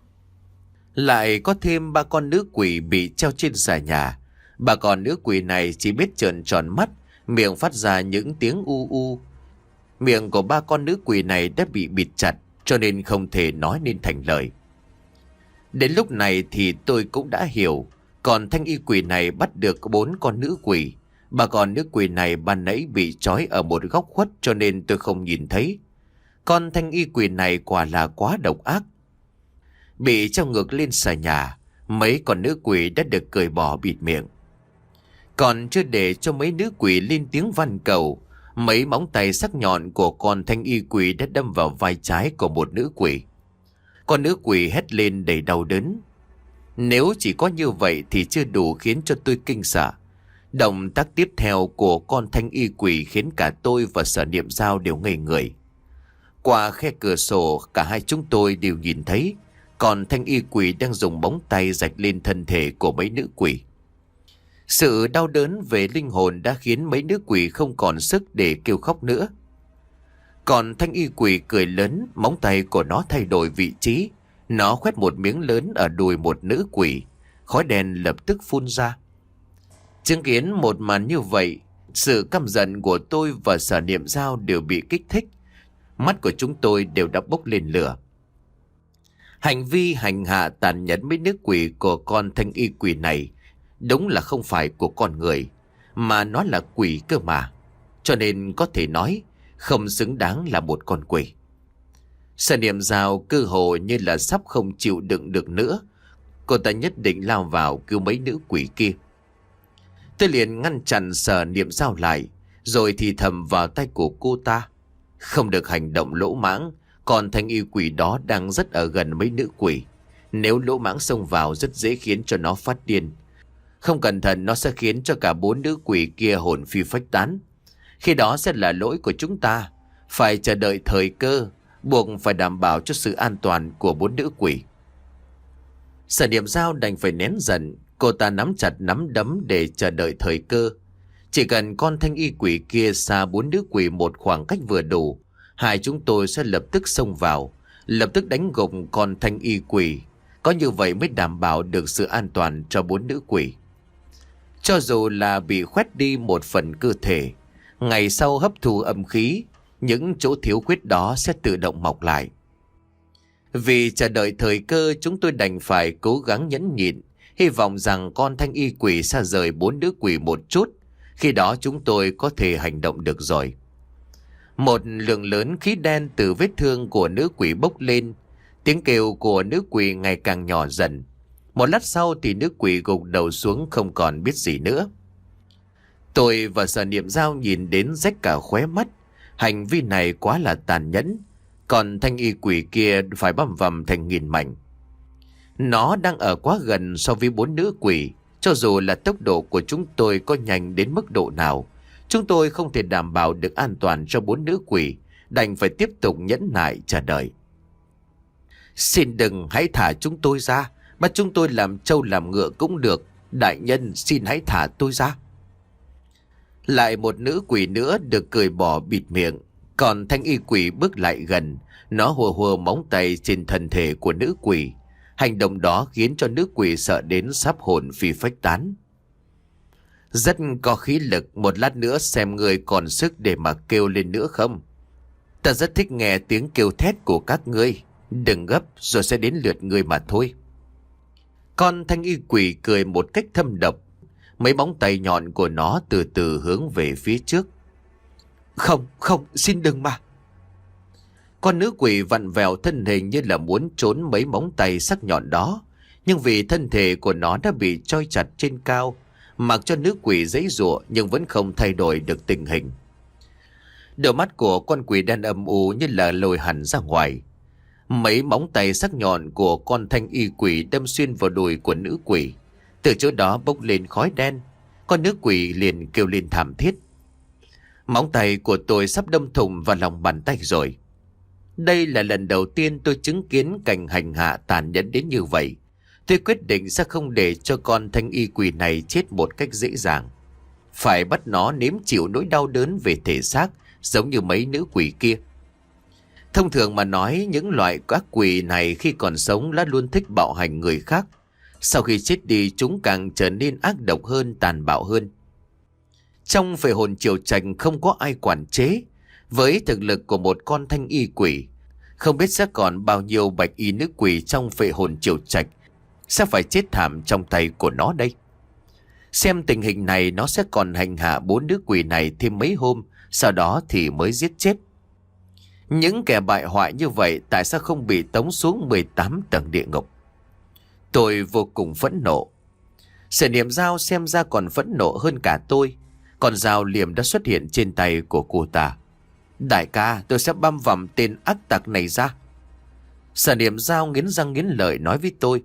Lại có thêm ba con nữ quỷ bị treo trên xà nhà. Ba con nữ quỷ này chỉ biết trợn tròn mắt, miệng phát ra những tiếng u u. Miệng của ba con nữ quỷ này đã bị bịt chặt, cho nên không thể nói nên thành lời. Đến lúc này thì tôi cũng đã hiểu. Còn thanh y quỷ này bắt được bốn con nữ quỷ. Ba con nữ quỷ này ban nãy bị trói ở một góc khuất, cho nên tôi không nhìn thấy. Con thanh y quỷ này quả là quá độc ác. Bị treo ngược lên xà nhà, mấy con nữ quỷ đã được cởi bỏ bịt miệng. Còn chưa để cho mấy nữ quỷ lên tiếng van cầu, mấy móng tay sắc nhọn của con thanh y quỷ đã đâm vào vai trái của một nữ quỷ. Con nữ quỷ hét lên đầy đau đớn. Nếu chỉ có như vậy thì chưa đủ khiến cho tôi kinh sợ. Động tác tiếp theo của con thanh y quỷ khiến cả tôi và Sở Niệm Dao đều ngây người. Qua khe cửa sổ, cả hai chúng tôi đều nhìn thấy còn thanh y quỷ đang dùng móng tay rạch lên thân thể của mấy nữ quỷ. Sự đau đớn về linh hồn đã khiến mấy nữ quỷ không còn sức để kêu khóc nữa. Còn thanh y quỷ cười lớn, móng tay của nó thay đổi vị trí. Nó khoét một miếng lớn ở đùi một nữ quỷ. Khói đen lập tức phun ra. Chứng kiến một màn như vậy, sự căm giận của tôi và Sở Niệm Dao đều bị kích thích. Mắt của chúng tôi đều đã bốc lên lửa. Hành vi hành hạ tàn nhẫn mấy nữ quỷ của con thanh y quỷ này đúng là không phải của con người, mà nó là quỷ cơ mà. Cho nên có thể nói không xứng đáng là một con quỷ. Sở Niệm Dao cơ hồ như là sắp không chịu đựng được nữa. Cô ta nhất định lao vào cứu mấy nữ quỷ kia. Tôi liền ngăn chặn Sở Niệm Dao lại, rồi thì thầm vào tay của cô ta. Không được hành động lỗ mãng, còn thanh y quỷ đó đang rất ở gần mấy nữ quỷ. Nếu lỗ mãng xông vào rất dễ khiến cho nó phát điên. Không cẩn thận nó sẽ khiến cho cả bốn nữ quỷ kia hồn phi phách tán. Khi đó sẽ là lỗi của chúng ta. Phải chờ đợi thời cơ, buộc phải đảm bảo cho sự an toàn của bốn nữ quỷ. Sở Niệm Dao đành phải nén giận. Cô ta nắm chặt nắm đấm để chờ đợi thời cơ. Chỉ cần con thanh y quỷ kia xa bốn nữ quỷ một khoảng cách vừa đủ, hai chúng tôi sẽ lập tức xông vào, lập tức đánh gục con thanh y quỷ. Có như vậy mới đảm bảo được sự an toàn cho bốn nữ quỷ. Cho dù là bị khoét đi một phần cơ thể, ngày sau hấp thu âm khí, những chỗ thiếu khuyết đó sẽ tự động mọc lại. Vì chờ đợi thời cơ, chúng tôi đành phải cố gắng nhẫn nhịn, hy vọng rằng con thanh y quỷ xa rời bốn nữ quỷ một chút. Khi đó chúng tôi có thể hành động được rồi. Một lượng lớn khí đen từ vết thương của nữ quỷ bốc lên. Tiếng kêu của nữ quỷ ngày càng nhỏ dần. Một lát sau thì nữ quỷ gục đầu xuống không còn biết gì nữa. Tôi và Sở Niệm Dao nhìn đến rách cả khóe mắt. Hành vi này quá là tàn nhẫn. Còn thanh y quỷ kia phải băm vằm thành nghìn mảnh. Nó đang ở quá gần so với bốn nữ quỷ. Cho dù là tốc độ của chúng tôi có nhanh đến mức độ nào, chúng tôi không thể đảm bảo được an toàn cho bốn nữ quỷ, đành phải tiếp tục nhẫn nại chờ đợi. Xin đừng, hãy thả chúng tôi ra, bắt chúng tôi làm trâu làm ngựa cũng được. Đại nhân, xin hãy thả tôi ra. Lại một nữ quỷ nữa được cười bỏ bịt miệng. Còn thanh y quỷ bước lại gần, nó hùa hùa móng tay trên thân thể của nữ quỷ. Hành động đó khiến cho nữ quỷ sợ đến sắp hồn phi phách tán. Rất có khí lực, một lát nữa xem người còn sức để mà kêu lên nữa không. Ta rất thích nghe tiếng kêu thét của các ngươi. Đừng gấp, rồi sẽ đến lượt ngươi mà thôi. Con thanh y quỷ cười một cách thâm độc. Mấy móng tay nhọn của nó từ từ hướng về phía trước. Không, không, xin đừng mà. Con nữ quỷ vặn vẹo thân hình như là muốn trốn mấy móng tay sắc nhọn đó. Nhưng vì thân thể của nó đã bị trói chặt trên cao, mặc cho nữ quỷ giãy giụa nhưng vẫn không thay đổi được tình hình. Đôi mắt của con quỷ đen âm u như là lồi hẳn ra ngoài. Mấy móng tay sắc nhọn của con thanh y quỷ đâm xuyên vào đùi của nữ quỷ. Từ chỗ đó bốc lên khói đen. Con nữ quỷ liền kêu lên thảm thiết. Móng tay của tôi sắp đâm thủng vào lòng bàn tay rồi. Đây là lần đầu tiên tôi chứng kiến cảnh hành hạ tàn nhẫn đến như vậy. Tôi quyết định sẽ không để cho con thanh y quỷ này chết một cách dễ dàng. Phải bắt nó nếm chịu nỗi đau đớn về thể xác, giống như mấy nữ quỷ kia. Thông thường mà nói, những loại ác quỷ này khi còn sống đã luôn thích bạo hành người khác. Sau khi chết đi, chúng càng trở nên ác độc hơn, tàn bạo hơn. Trong phệ hồn triều trạch không có ai quản chế. Với thực lực của một con thanh y quỷ, không biết sẽ còn bao nhiêu bạch y nữ quỷ trong phệ hồn triều trạch sẽ phải chết thảm trong tay của nó đây. Xem tình hình này, nó sẽ còn hành hạ bốn nữ quỷ này thêm mấy hôm, sau đó thì mới giết chết. Những kẻ bại hoại như vậy tại sao không bị tống xuống mười tám tầng địa ngục? Tôi vô cùng phẫn nộ. Sở Niệm Dao xem ra còn phẫn nộ hơn cả tôi. Còn dao liềm đã xuất hiện trên tay của cô ta. Đại ca, tôi sẽ băm vằm tên ác tặc này ra. Sở Niệm Dao nghiến răng nghiến lợi nói với tôi.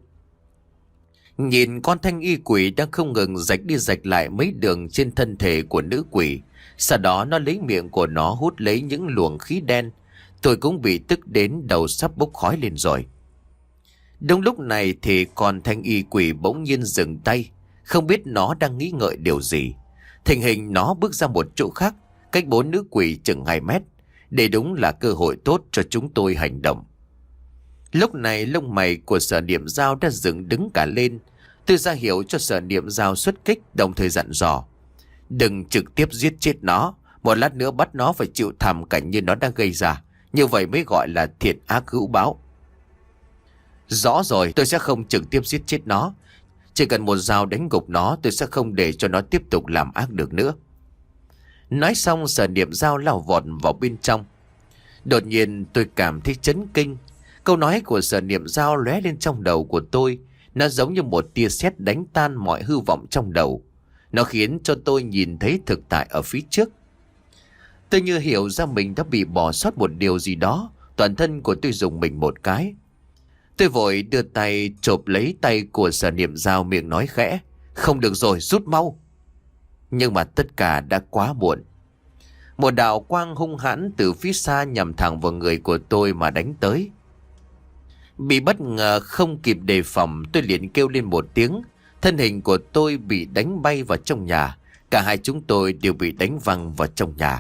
Nhìn con thanh y quỷ đang không ngừng rạch đi rạch lại mấy đường trên thân thể của nữ quỷ. Sau đó nó lấy miệng của nó hút lấy những luồng khí đen. Tôi cũng bị tức đến đầu sắp bốc khói lên rồi. Đúng lúc này thì con thanh y quỷ bỗng nhiên dừng tay. Không biết nó đang nghĩ ngợi điều gì. Thình hình nó bước ra một chỗ khác, cách bốn nữ quỷ chừng hai mét. Để đúng là cơ hội tốt cho chúng tôi hành động. Lúc này lông mày của Sở Niệm Dao đã dựng đứng cả lên. Tôi ra hiệu cho Sở Niệm Dao xuất kích, đồng thời dặn dò. Đừng trực tiếp giết chết nó. Một lát nữa bắt nó phải chịu thảm cảnh như nó đã gây ra. Như vậy mới gọi là thiện ác hữu báo. Rõ rồi, tôi sẽ không trực tiếp giết chết nó. Chỉ cần một dao đánh gục nó, tôi sẽ không để cho nó tiếp tục làm ác được nữa. Nói xong, Sở Niệm Dao lao vọt vào bên trong. Đột nhiên tôi cảm thấy chấn kinh. Câu nói của Sở Niệm Dao lóe lên trong đầu của tôi. Nó giống như một tia sét đánh tan mọi hư vọng trong đầu. Nó khiến cho tôi nhìn thấy thực tại ở phía trước. Tôi như hiểu ra mình đã bị bỏ sót một điều gì đó. Toàn thân của tôi rùng mình một cái. Tôi vội đưa tay chộp lấy tay của Sở Niệm Dao, miệng nói khẽ. Không được rồi, rút mau. Nhưng mà tất cả đã quá muộn. Một đạo quang hung hãn từ phía xa nhằm thẳng vào người của tôi mà đánh tới. Bị bất ngờ không kịp đề phòng, tôi liền kêu lên một tiếng. Thân hình của tôi bị đánh bay vào trong nhà. Cả hai chúng tôi đều bị đánh văng vào trong nhà.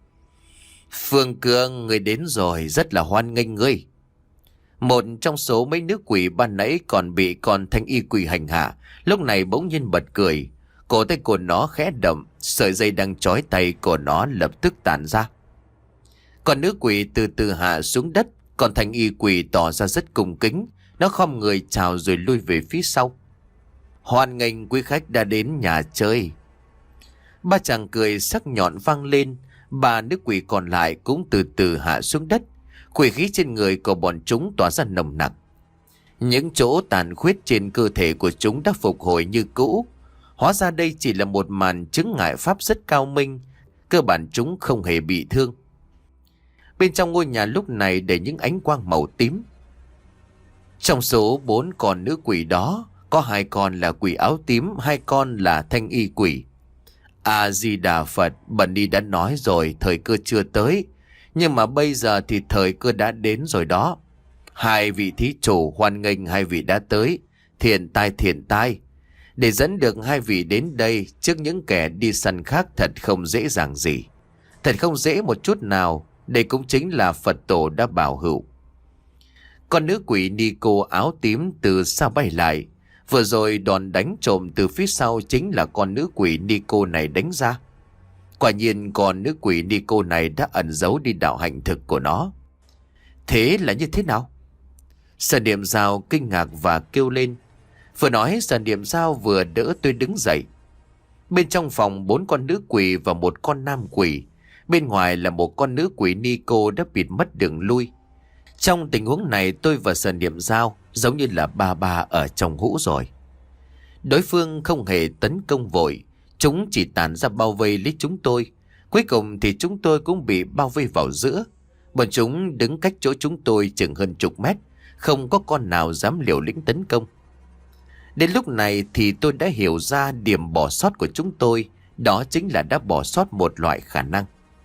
Phương Cương, người đến rồi, rất là hoan nghênh ngươi. Một trong số mấy nữ quỷ ban nãy còn bị con thanh y quỷ hành hạ, lúc này bỗng nhiên bật cười. Cổ tay của nó khẽ động, sợi dây đang trói tay của nó lập tức tản ra. Còn nữ quỷ từ từ hạ xuống đất. Còn thanh y quỷ tỏ ra rất cung kính. Nó khom người chào rồi lui về phía sau. Hoan nghênh quý khách đã đến nhà chơi. Ba chàng cười sắc nhọn vang lên. Ba nữ quỷ còn lại cũng từ từ hạ xuống đất. Quỷ khí trên người của bọn chúng tỏa ra nồng nặc. Những chỗ tàn khuyết trên cơ thể của chúng đã phục hồi như cũ. Hóa ra đây chỉ là một màn chứng ngại pháp rất cao minh. Cơ bản chúng không hề bị thương. Bên trong ngôi nhà lúc này đầy những ánh quang màu tím. Trong số bốn con nữ quỷ đó, có hai con là quỷ áo tím, hai con là thanh y quỷ. A-di-đà Phật, Bần Ni đã nói rồi, thời cơ chưa tới. Nhưng mà bây giờ thì thời cơ đã đến rồi đó. Hai vị thí chủ hoan nghênh hai vị đã tới. Thiện tai thiện tai. Để dẫn được hai vị đến đây trước những kẻ đi săn khác thật không dễ dàng gì. Thật không dễ một chút nào. Đây cũng chính là Phật tổ đã bảo hữu. Con nữ quỷ Nico áo tím từ xa bay lại. Vừa rồi đòn đánh trộm từ phía sau chính là con nữ quỷ Nico này đánh ra. Quả nhiên con nữ quỷ Nico này đã ẩn giấu đi đạo hạnh thực của nó. Thế là như thế nào? Sở Niệm Dao kinh ngạc và kêu lên. Vừa nói Sở Niệm Dao vừa đỡ tôi đứng dậy. Bên trong phòng bốn con nữ quỷ và một con nam quỷ. Bên ngoài là một con nữ quỷ Nico đã bịt mất đường lui. Trong tình huống này tôi và Sở Niệm Dao giống như là ba ba ở trong hũ rồi. Đối phương không hề tấn công vội. Chúng chỉ tản ra bao vây lấy chúng tôi. Cuối cùng thì chúng tôi cũng bị bao vây vào giữa. Bọn chúng đứng cách chỗ chúng tôi chừng hơn chục mét. Không có con nào dám liều lĩnh tấn công. Đến lúc này thì tôi đã hiểu ra điểm bỏ sót của chúng tôi. Đó chính là đã bỏ sót một loại khả năng.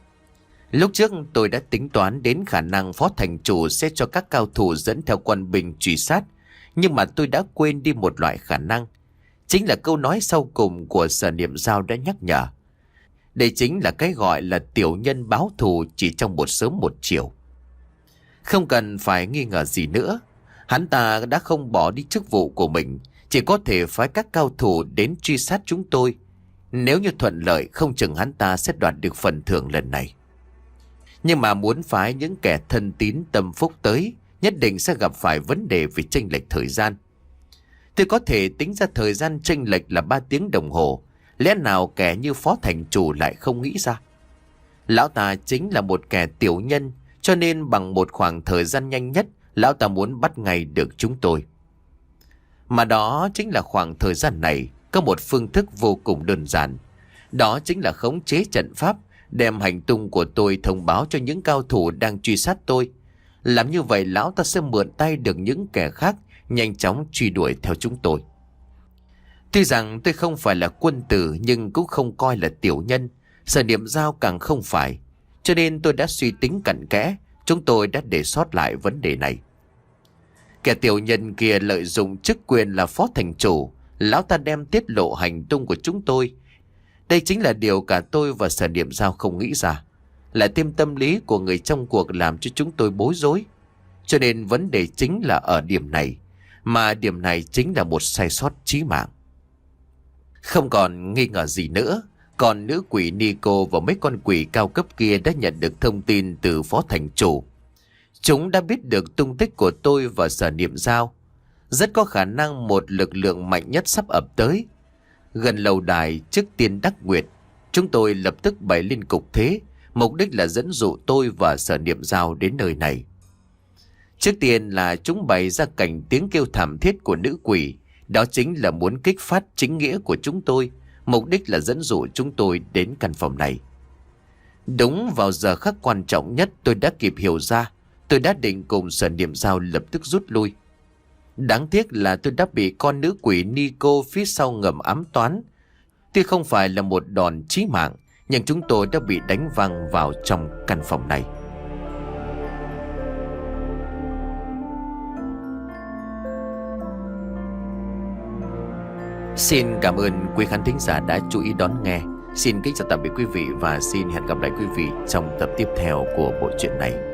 Lúc trước tôi đã tính toán đến khả năng phó thành chủ sẽ cho các cao thủ dẫn theo quân binh truy sát. Nhưng mà tôi đã quên đi một loại khả năng. Chính là câu nói sau cùng của Sở Niệm Dao đã nhắc nhở. Đây chính là cái gọi là tiểu nhân báo thù chỉ trong một sớm một chiều. Không cần phải nghi ngờ gì nữa. Hắn ta đã không bỏ đi chức vụ của mình. Chỉ có thể phái các cao thủ đến truy sát chúng tôi. Nếu như thuận lợi không chừng hắn ta sẽ đoạt được phần thưởng lần này. Nhưng mà muốn phái những kẻ thân tín tâm phúc tới, nhất định sẽ gặp phải vấn đề về chênh lệch thời gian. Tôi có thể tính ra thời gian chênh lệch là ba tiếng đồng hồ. Lẽ nào kẻ như phó thành chủ lại không nghĩ ra? Lão ta chính là một kẻ tiểu nhân, cho nên bằng một khoảng thời gian nhanh nhất, lão ta muốn bắt ngay được chúng tôi. Mà đó chính là khoảng thời gian này, có một phương thức vô cùng đơn giản. Đó chính là khống chế trận pháp, đem hành tung của tôi thông báo cho những cao thủ đang truy sát tôi. Làm như vậy lão ta sẽ mượn tay được những kẻ khác nhanh chóng truy đuổi theo chúng tôi. Tuy rằng tôi không phải là quân tử nhưng cũng không coi là tiểu nhân. Sở Niệm Dao càng không phải. Cho nên tôi đã suy tính cặn kẽ. Chúng tôi đã để sót lại vấn đề này. Kẻ tiểu nhân kia lợi dụng chức quyền là phó thành chủ. Lão ta đem tiết lộ hành tung của chúng tôi. Đây chính là điều cả tôi và Sở Niệm Dao không nghĩ ra. Lại thêm tâm lý của người trong cuộc làm cho chúng tôi bối rối. Cho nên vấn đề chính là ở điểm này. Mà điểm này chính là một sai sót chí mạng. Không còn nghi ngờ gì nữa. Còn nữ quỷ Nico và mấy con quỷ cao cấp kia đã nhận được thông tin từ phó thành chủ. Chúng đã biết được tung tích của tôi và Sở Niệm Dao. Rất có khả năng một lực lượng mạnh nhất sắp ập tới. Gần lầu đài trước tiên Đắc Nguyệt, chúng tôi lập tức bày lên cục thế. Mục đích là dẫn dụ tôi và Sở Niệm Dao đến nơi này. Trước tiên là chúng bày ra cảnh tiếng kêu thảm thiết của nữ quỷ. Đó chính là muốn kích phát chính nghĩa của chúng tôi. Mục đích là dẫn dụ chúng tôi đến căn phòng này. Đúng vào giờ khắc quan trọng nhất tôi đã kịp hiểu ra. Tôi đã định cùng Sở Niệm Dao lập tức rút lui. Đáng tiếc là tôi đã bị con nữ quỷ Nico phía sau ngầm ám toán. Tuy không phải là một đòn chí mạng, nhưng chúng tôi đã bị đánh văng vào trong căn phòng này. Xin cảm ơn quý khán thính giả đã chú ý đón nghe. Xin kính chào tạm biệt quý vị và xin hẹn gặp lại quý vị trong tập tiếp theo của bộ truyện này.